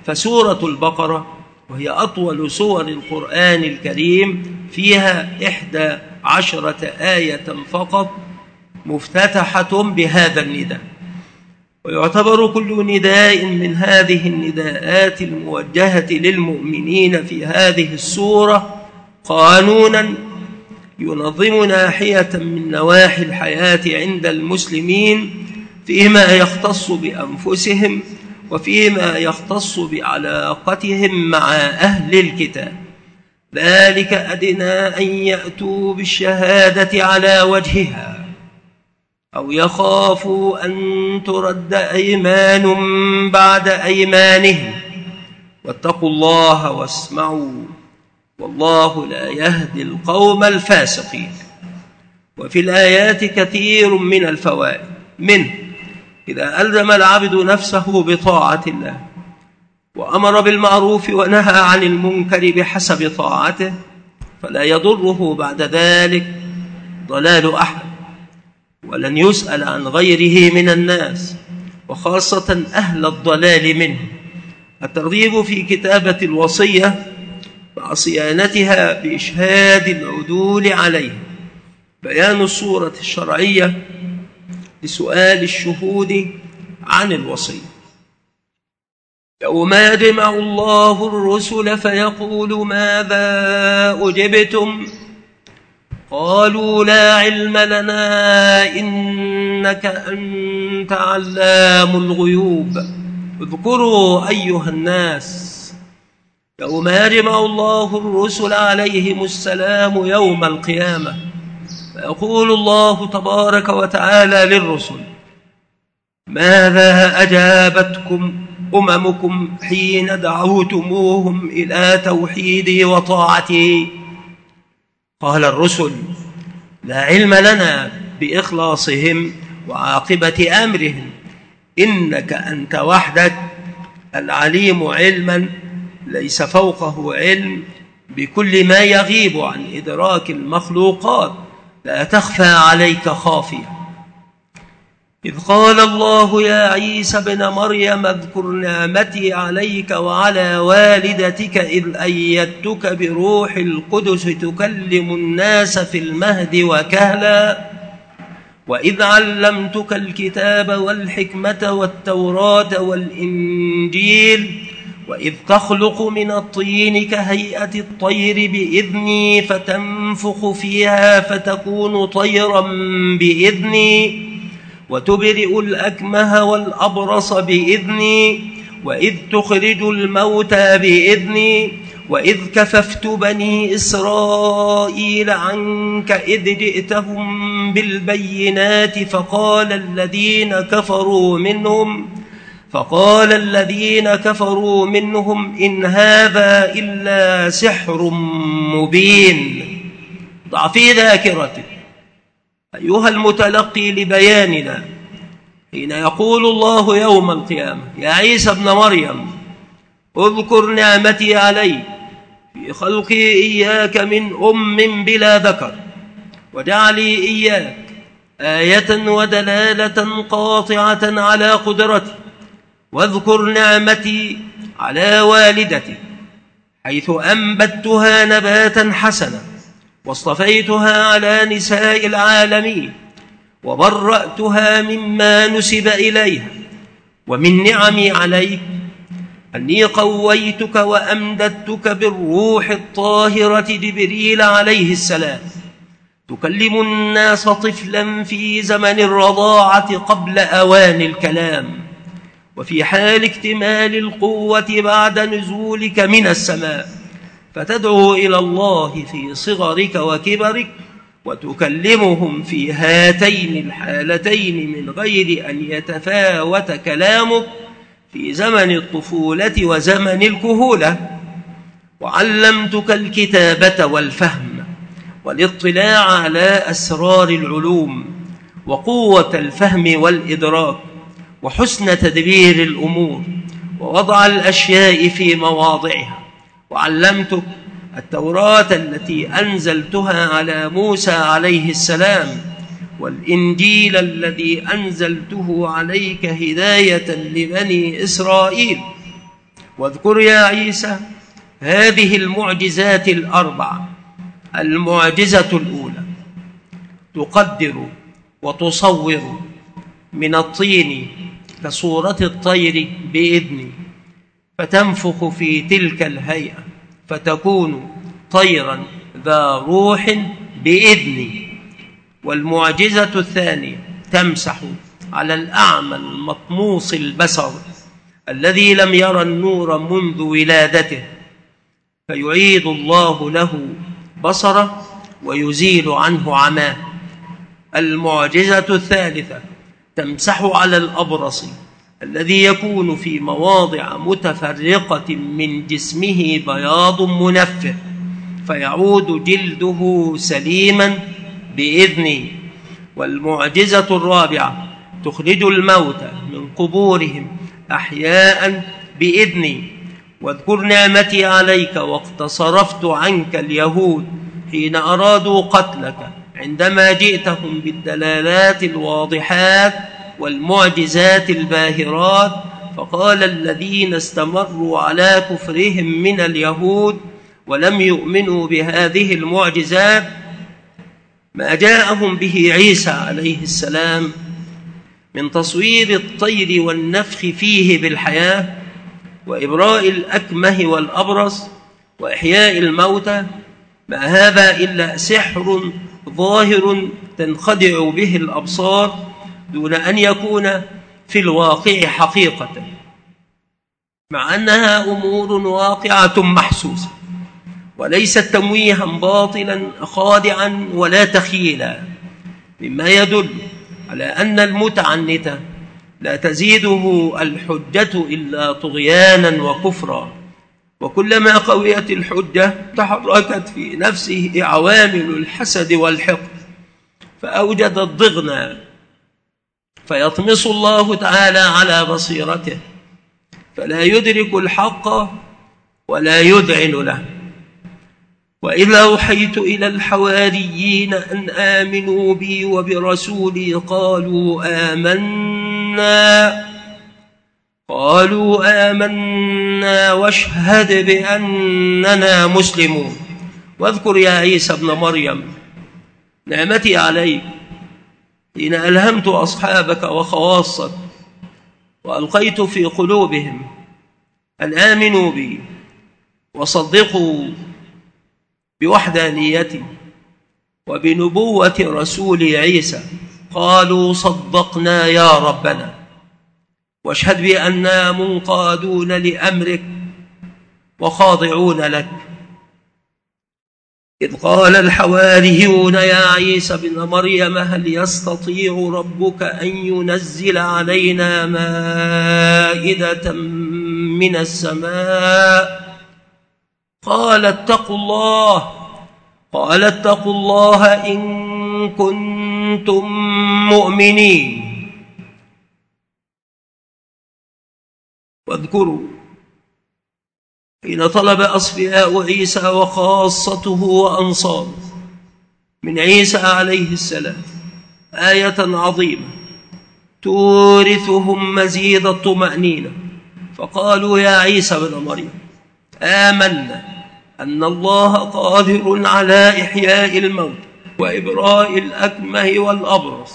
فسورة البقرة وهي أطول سور القرآن الكريم فيها إحدى عشرة آية فقط مفتتحة بهذا النداء، ويعتبر كل نداء من هذه النداءات الموجهة للمؤمنين في هذه السورة قانونا ينظم ناحية من نواحي الحياة عند المسلمين فيما يختص بأنفسهم وفيما يختص بعلاقتهم مع أهل الكتاب. ذلك أدنى أن يأتوا بالشهادة على وجهها أو يخافوا أن ترد أيمان بعد أيمانهم، واتقوا الله واسمعوا والله لا يهدي القوم الفاسقين. وفي الآيات كثير من الفوائد، منه إذا ألزم العبد نفسه بطاعة الله وأمر بالمعروف ونهى عن المنكر بحسب طاعته فلا يضره بعد ذلك ضلال أحد، ولن يسأل عن غيره من الناس وخاصة أهل الضلال منه. الترغيب في كتابة الوصية مع صيانتها بإشهاد العدول عليه. بيان الصورة الشرعية لسؤال الشهود عن الوصية. يوم يجمع الله الرسل فيقول ماذا أجبتم قالوا لا علم لنا إنك أنت علام الغيوب. اذكروا أيها الناس يوم يجمع الله الرسل عليهم السلام يوم القيامة فيقول الله تبارك وتعالى للرسل ماذا أجابتكم أممكم حين دعوتموهم إلى توحيدي وطاعتي؟ قال الرسل لا علم لنا بإخلاصهم وعاقبة أمرهم إنك أنت وحدك العليم علما ليس فوقه علم بكل ما يغيب عن إدراك المخلوقات لا تخفى عليك خافية. إذ قال الله يا عيسى ابن مريم اذكر نعمتي عليك وعلى والدتك إذ أيدتك بروح القدس تكلم الناس في المهد وكهلا وإذ علمتك الكتاب والحكمة والتوراة والإنجيل وإذ تخلق من الطين كهيئة الطير بإذني فتنفخ فيها فتكون طيرا بإذني وتبرئ الأكمه والأبرص بإذني وإذ تخرج الموتى بإذني وإذ كففت بني إسرائيل عنك إذ جئتهم بالبينات فقال الذين كفروا منهم فقال الذين كفروا منهم إن هذا إلا سحر مبين. ضع في ذاكرتك أيها المتلقي لبياننا حين يقول الله يوم القيامة يا عيسى ابن مريم اذكر نعمتي عليك في خلقي إياك من أم بلا ذكر وجعلي إياك آية ودلالة قاطعة على قدرتي واذكر نعمتي على والدتي حيث أنبتها نباتا حسنا واصطفيتها على نساء العالمين وبرأتها مما نسب إليها ومن نعمي عليك أني قويتك وأمددتك بالروح الطاهرة جبريل عليه السلام تكلم الناس طفلا في زمن الرضاعة قبل أوان الكلام وفي حال اكتمال القوة بعد نزولك من السماء فتدعو إلى الله في صغرك وكبرك وتكلمهم في هاتين الحالتين من غير أن يتفاوت كلامك في زمن الطفولة وزمن الكهولة. وعلمتك الكتابة والفهم والاطلاع على أسرار العلوم وقوة الفهم والإدراك وحسن تدبير الأمور ووضع الأشياء في مواضعها. وعلمتك التوراة التي أنزلتها على موسى عليه السلام والإنجيل الذي أنزلته عليك هداية لبني إسرائيل. واذكر يا عيسى هذه المعجزات الأربع. المعجزة الأولى: تقدر وتصور من الطين كصورة الطير بإذني، فتنفخ في تلك الهيئة فتكون طيرا ذا روح بإذني. والمعجزة الثانية: تمسح على الأعمى المطموس البصر الذي لم يرى النور منذ ولادته، فيعيد الله له بصره ويزيل عنه عماه. المعجزة الثالثة: تمسح على الأبرص الذي يكون في مواضع متفرقة من جسمه بياض منفر، فيعود جلده سليما بإذني. والمعجزة الرابعة: تخرج الموتى من قبورهم أحياء بإذني. واذكر نعمتي عليك وقت صرفت عنك اليهود حين أرادوا قتلك، عندما جئتهم بالدلالات الواضحات والمعجزات الباهرات، فقال الذين استمروا على كفرهم من اليهود ولم يؤمنوا بهذه المعجزات ما جاءهم به عيسى عليه السلام من تصوير الطير والنفخ فيه بالحياة وإبراء الأكمه والأبرص وإحياء الموتى، ما هذا إلا سحر ظاهر تنخدع به الأبصار دون أن يكون في الواقع حقيقة، مع أنها أمور واقعة محسوسة وليست تمويها باطلا خادعا ولا تخيلا، مما يدل على أن المتعنت لا تزيده الحجة إلا طغيانا وكفرا. وكلما قويت الحجة تحركت في نفسه عوامل الحسد والحقد فأوجد الضغن، فيطمس الله تعالى على بصيرته فلا يدرك الحق ولا يذعن له. وإذا أوحيت إلى الحواريين أن آمنوا بي وبرسولي قالوا آمنا قالوا آمنا واشهد بأننا مسلمون. واذكر يا عيسى ابن مريم نعمتي عليك حين ألهمت أصحابك وخواصك وألقيت في قلوبهم أن آمنوا بي وصدقوا بوحدانيتي وبنبوة رسول عيسى، قالوا صدقنا يا ربنا واشهد بأننا منقادون لأمرك وخاضعون لك. إذ قال الحواريون يا عيسى بن مريم هل يستطيع ربك أن ينزل علينا مائدة من السماء؟ قال اتقوا الله قال اتقوا الله إن كنتم مؤمنين. واذكروا حين طلب أصفياء عيسى وخاصته وأنصاره من عيسى عليه السلام آية عظيمة تورثهم مزيد الطمأنينة، فقالوا يا عيسى بن مريم آمنا أن الله قادر على إحياء الموت وإبراء الأكمه والأبرص،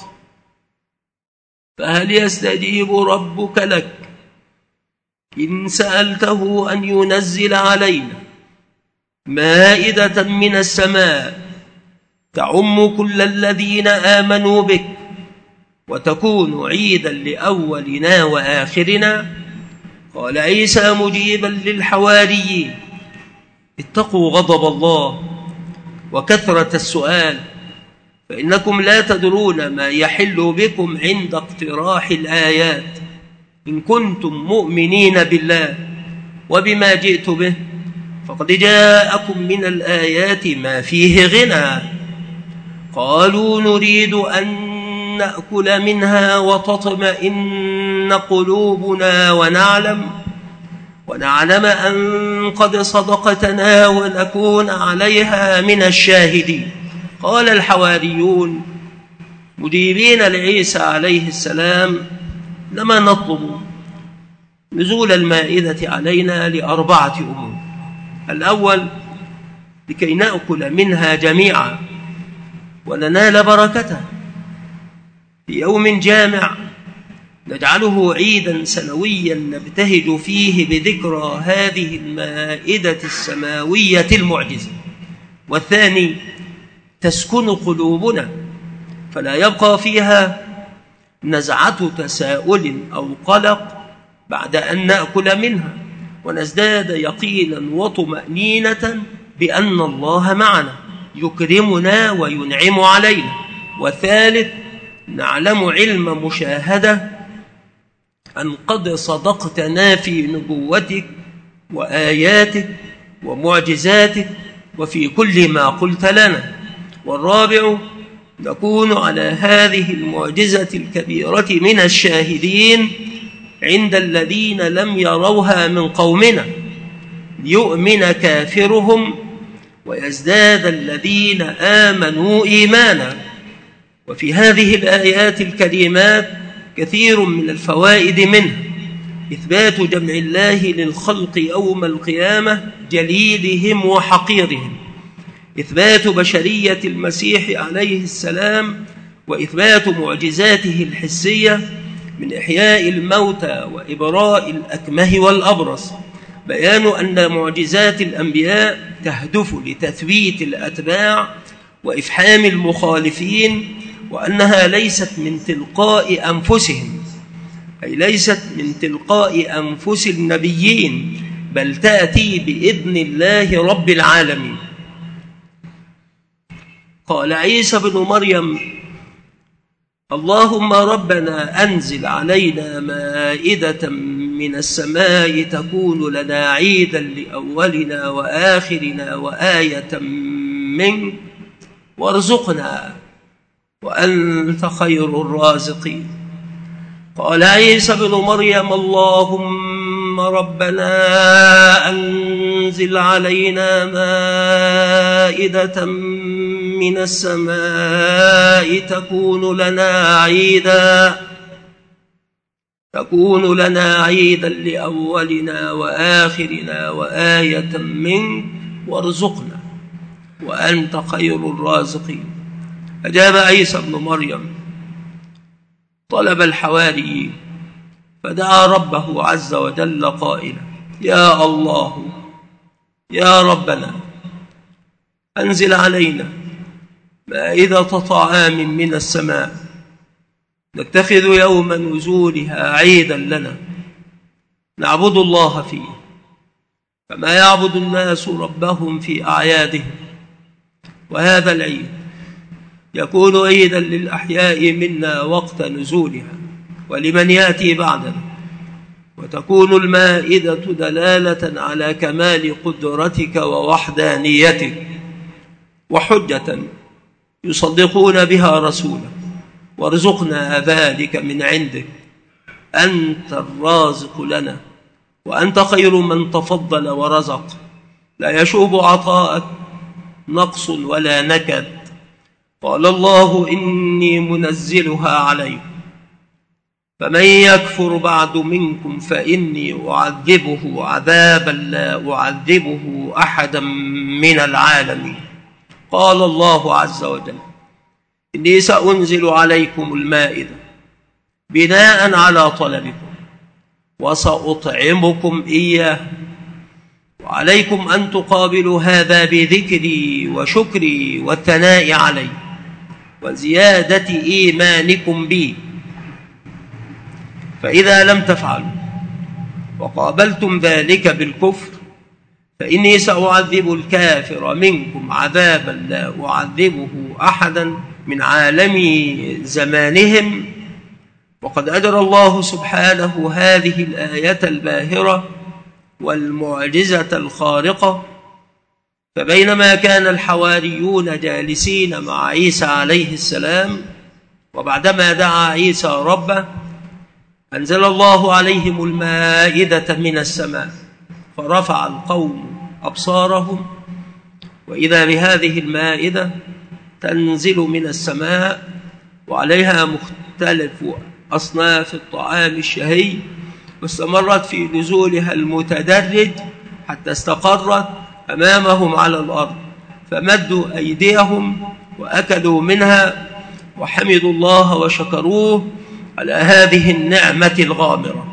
فهل يستجيب ربك لك إن سألته أن ينزل علينا مائدة من السماء تعم كل الذين آمنوا بك وتكون عيدا لأولنا وآخرنا؟ قال عيسى مجيبا للحواريين اتقوا غضب الله وكثرة السؤال، فإنكم لا تدرون ما يحل بكم عند اقتراح الآيات. إن كنتم مؤمنين بالله وبما جئت به فقد جاءكم من الآيات ما فيه غنى. قالوا نريد أن نأكل منها وتطمئن قلوبنا ونعلم ونعلم أن قد صدقتنا ونكون عليها من الشاهدين. قال الحواريون مجيبين لعيسى عليه السلام لما نطلب نزول المائدة علينا لأربعة أمور. الأول لكي نأكل منها جميعا وننال بركتها في يوم جامع نجعله عيدا سنويا نبتهج فيه بذكرى هذه المائدة السماوية المعجزة. والثاني تسكن قلوبنا فلا يبقى فيها نزعة تساؤل أو قلق بعد أن نأكل منها، ونزداد يقينا وطمأنينة بأن الله معنا يكرمنا وينعم علينا. والثالث نعلم علم مشاهدة أن قد صدقتنا في نبوتك وآياتك ومعجزاتك وفي كل ما قلت لنا. والرابع نكون على هذه المعجزة الكبيرة من الشاهدين عند الذين لم يروها من قومنا ليؤمن كافرهم ويزداد الذين آمنوا إيمانا. وفي هذه الآيات الكريمات كثير من الفوائد منها إثبات جمع الله للخلق يوم القيامة جليلهم وحقيرهم، إثبات بشرية المسيح عليه السلام وإثبات معجزاته الحسية من إحياء الموتى وإبراء الأكمه والأبرص، بيان أن معجزات الأنبياء تهدف لتثبيت الأتباع وإفحام المخالفين، وأنها ليست من تلقاء أنفسهم، أي ليست من تلقاء أنفس النبيين، بل تأتي بإذن الله رب العالمين. قال عيسى بن مريم: اللهم ربنا أنزل علينا مائدة من السماء تكون لنا عيدا لأولنا وآخرنا وآية منك وارزقنا وأنت خير الرازقين. قال عيسى بن مريم: اللهم ربنا أنزل علينا مائدة من السماء تكون لنا عيدا تكون لنا عيدا لأولنا وآخرنا وآية منك وارزقنا وأنت خير الرازقين. أجاب عيسى بن مريم طلب الحواريين فدعا ربه عز وجل قائلا: يا الله يا ربنا أنزل علينا مائدة طعام من السماء نتخذ يوم نزولها عيدا لنا نعبد الله فيه كما يعبد الناس ربهم في أعيادهم، وهذا العيد يكون عيدا للأحياء منا وقت نزولها ولمن يأتي بعدنا، وتكون المائدة دلالة على كمال قدرتك ووحدانيتك وحجة يصدقون بها رسولك، وارزقنا ذلك من عندك، أنت الرازق لنا وأنت خير من تفضل ورزق، لا يشوب عطاءك نقص ولا نكد. قال الله: إني منزلها عليكم فمن يكفر بعد منكم فإني أعذبه عذابا لا أعذبه أحدا من العالمين. قال الله عز وجل: إني سأنزل عليكم المائدة بناء على طلبكم وسأطعمكم إياه، وعليكم أن تقابلوا هذا بذكري وشكري والثناء علي وزيادة إيمانكم بي، فإذا لم تفعلوا وقابلتم ذلك بالكفر فإني سأعذب الكافر منكم عذابا لا أعذبه أحدا من عالم زمانهم. وقد أجرى الله سبحانه هذه الآية الباهرة والمعجزة الخارقة، فبينما كان الحواريون جالسين مع عيسى عليه السلام وبعدما دعا عيسى ربه أنزل الله عليهم المائدة من السماء، فرفع القوم أبصارهم وإذا بهذه المائدة تنزل من السماء وعليها مختلف أصناف الطعام الشهي واستمرت في نزولها المتدرج حتى استقرت أمامهم على الأرض، فمدوا أيديهم وأكلوا منها وحمدوا الله وشكروه على هذه النعمة الغامرة.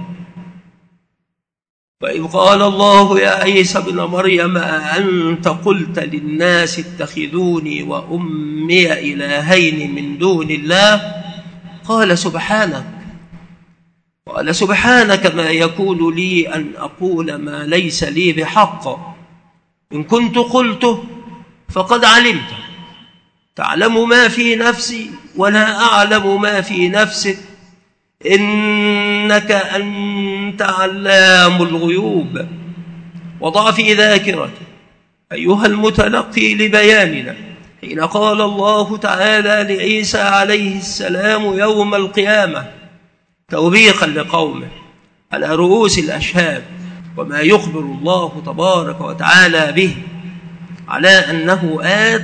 وإذ قال الله يا عيسى ابن مريم أأنت قلت للناس اتخذوني وأمي إلهين من دون الله؟ قال سبحانك قال سبحانك ما يكون لي أن أقول ما ليس لي بحق، إن كنت قلته فقد علمته، تعلم ما في نفسي ولا أعلم ما في نفسك، إنك أنت علام الغيوب. وضع في ذاكرتك أيها المتلقي لبياننا حين قال الله تعالى لعيسى عليه السلام يوم القيامة توبيخا لقومه على رؤوس الأشهاد، وما يخبر الله تبارك وتعالى به على أنه آت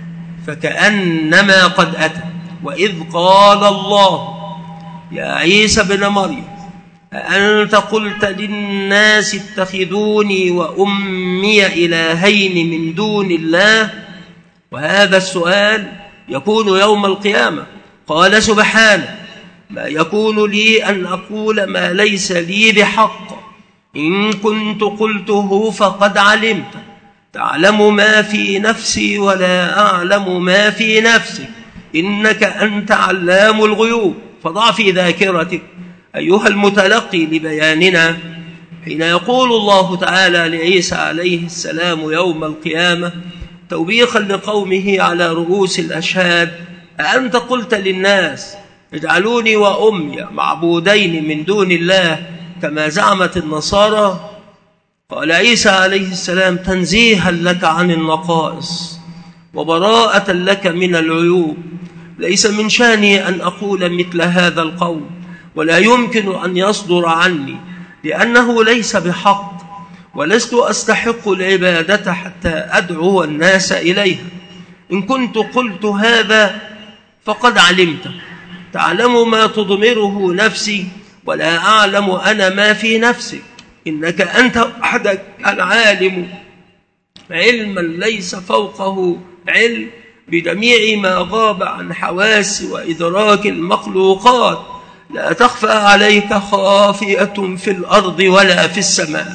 فكأنما قد أتى. وإذ قال الله يا عيسى بن مريم أأنت قلت للناس اتخذوني وأمي إلهين من دون الله؟ وهذا السؤال يكون يوم القيامة. قال سبحانه ما يكون لي أن أقول ما ليس لي بحق، إن كنت قلته فقد علمت، تعلم ما في نفسي ولا أعلم ما في نفسك، إنك أنت علام الغيوب. فضع في ذاكرتك أيها المتلقي لبياننا حين يقول الله تعالى لعيسى عليه السلام يوم القيامة توبيخا لقومه على رؤوس الأشهاد أأنت قلت للناس اجعلوني وأمي معبودين من دون الله كما زعمت النصارى؟ قال عيسى عليه السلام تنزيها لك عن النقائص وبراءة لك من العيوب، ليس من شأني أن أقول مثل هذا القول، ولا يمكن أن يصدر عني، لأنه ليس بحق، ولست أستحق العبادة حتى أدعو الناس إليها. إن كنت قلت هذا فقد علمت، تعلم ما تضمره نفسي ولا أعلم أنا ما في نفسك، إنك أنت وحدك العالم علما ليس فوقه علم بجميع ما غاب عن حواس وإدراك المخلوقات، لا تخفى عليك خافية في الأرض ولا في السماء.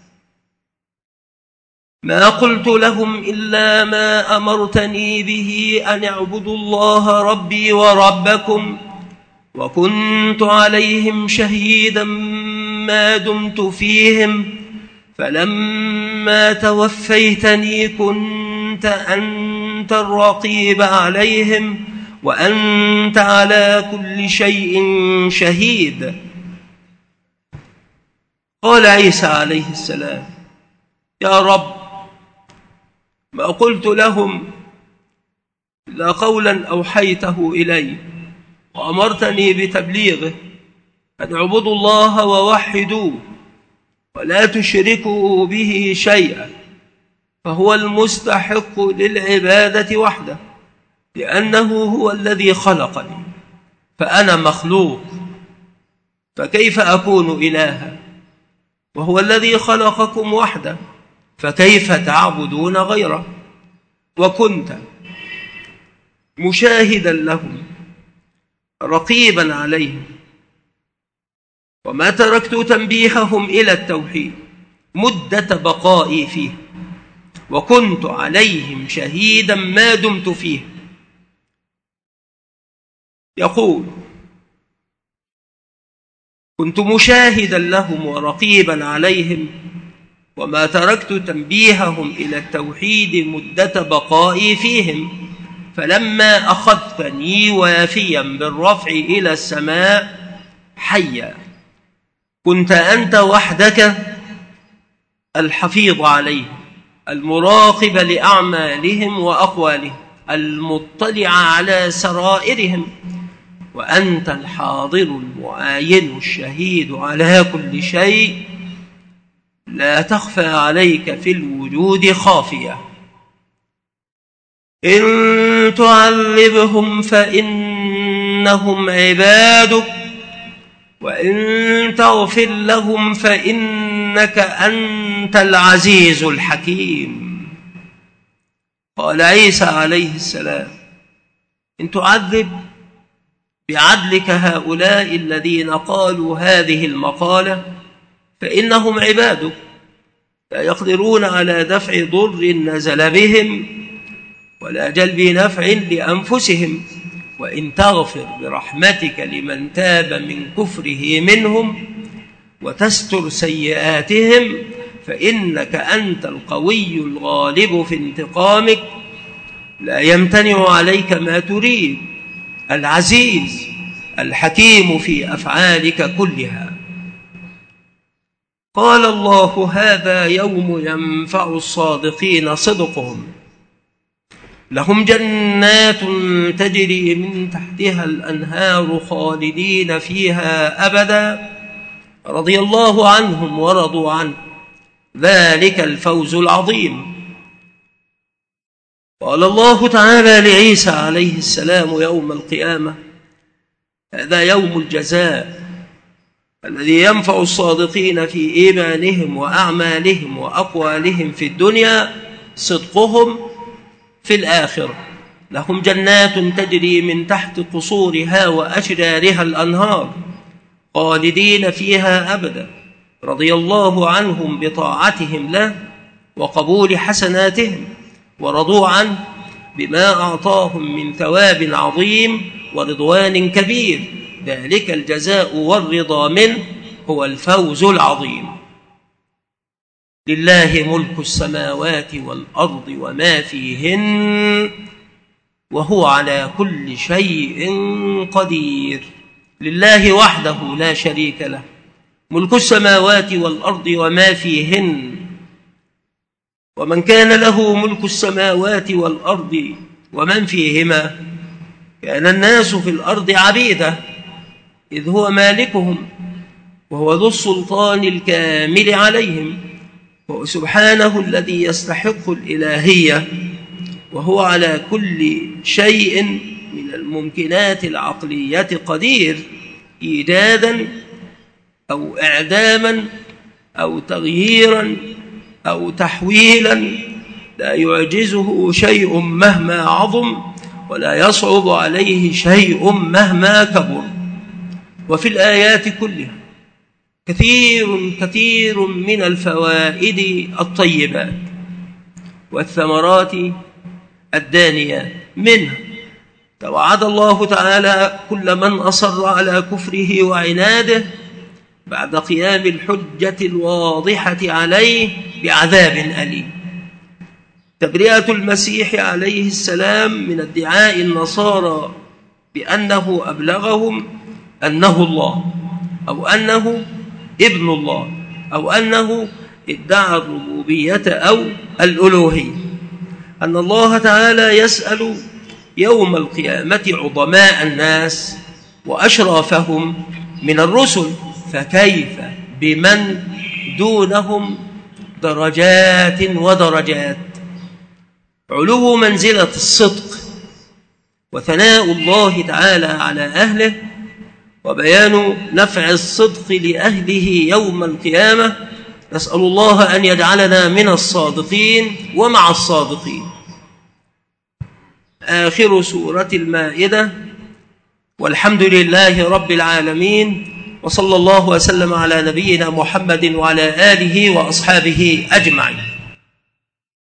ما قلت لهم إلا ما أمرتني به أن اعبدوا الله ربي وربكم، وكنت عليهم شهيدا ما دمت فيهم، فلما توفيتني كنت أنت الرقيب عليهم، وأنت على كل شيء شهيد. قال عيسى عليه السلام يا رب ما قلت لهم إلا قولا أوحيته إلي وأمرتني بتبليغه أن اعبدوا الله ووحدوه ولا تشركوا به شيئا، فهو المستحق للعبادة وحده، لأنه هو الذي خلقني فأنا مخلوق، فكيف أكون إلها وهو الذي خلقكم وحده؟ فكيف تعبدون غيره؟ وكنت مشاهدا لهم رقيبا عليهم، وما تركت تنبيههم إلى التوحيد مدة بقائي فيه، وكنت عليهم شهيدا ما دمت فيه. يقول كنت مشاهدا لهم ورقيبا عليهم، وما تركت تنبيههم إلى التوحيد مدة بقائي فيهم، فلما أخذتني وافيا بالرفع إلى السماء حيا كنت أنت وحدك الحفيظ عليهم، المراقب لأعمالهم وأقوالهم، المطلع على سرائرهم، وأنت الحاضر المعاين الشهيد على كل شيء، لا تخفى عليك في الوجود خافية. إن تعذبهم فإنهم عبادك وإن تغفر لهم فإنك أنت العزيز الحكيم. قال عيسى عليه السلام: إن تعذب بعدلك هؤلاء الذين قالوا هذه المقالة فإنهم عبادك لا يقدرون على دفع ضر نزل بهم ولا جلب نفع لأنفسهم، وإن تغفر برحمتك لمن تاب من كفره منهم وتستر سيئاتهم فإنك أنت القوي الغالب في انتقامك، لا يمتنع عليك ما تريد، العزيز الحكيم في أفعالك كلها. قال الله: هذا يوم ينفع الصادقين صدقهم، لهم جنات تجري من تحتها الأنهار خالدين فيها أبدا، رضي الله عنهم ورضوا عنه، ذلك الفوز العظيم. قال الله تعالى لعيسى عليه السلام يوم القيامة: هذا يوم الجزاء الذي ينفع الصادقين في إيمانهم وأعمالهم وأقوالهم في الدنيا صدقهم في الآخرة، لهم جنات تجري من تحت قصورها وأشجارها الأنهار خالدين فيها أبدا، رضي الله عنهم بطاعتهم له وقبول حسناتهم، ورضوا عنه بما أعطاهم من ثواب عظيم ورضوان كبير، ذلك الجزاء والرضا منه هو الفوز العظيم. لله ملك السماوات والأرض وما فيهن وهو على كل شيء قدير. لله وحده لا شريك له ملك السماوات والأرض وما فيهن، ومن كان له ملك السماوات والأرض ومن فيهما كان الناس في الأرض عبيدا، إذ هو مالكهم وهو ذو السلطان الكامل عليهم، وهو سبحانه الذي يستحق الإلهية، وهو على كل شيء من الممكنات العقلية قدير، إيجادا أو إعداما أو تغييرا أو تحويلا، لا يعجزه شيء مهما عظم ولا يصعب عليه شيء مهما كبر. وفي الآيات كلها كثير كثير من الفوائد الطيبات والثمرات الدانية، منها توعد الله تعالى كل من أصر على كفره وعناده بعد قيام الحجة الواضحة عليه بعذاب أليم، تبرئة المسيح عليه السلام من ادعاء النصارى بأنه أبلغهم أنه الله، أو أنه ابن الله، أو أنه ادعى الربوبية أو الألوهية، أن الله تعالى يسأل يوم القيامة عظماء الناس وأشرافهم من الرسل، فكيف بمن دونهم درجات ودرجات. علو منزلة الصدق وثناء الله تعالى على أهله وبيان نفع الصدق لأهله يوم القيامة. نسأل الله أن يجعلنا من الصادقين ومع الصادقين. آخر سورة المائدة، والحمد لله رب العالمين، وصلى الله وسلم على نبينا محمد وعلى آله وأصحابه أجمعين.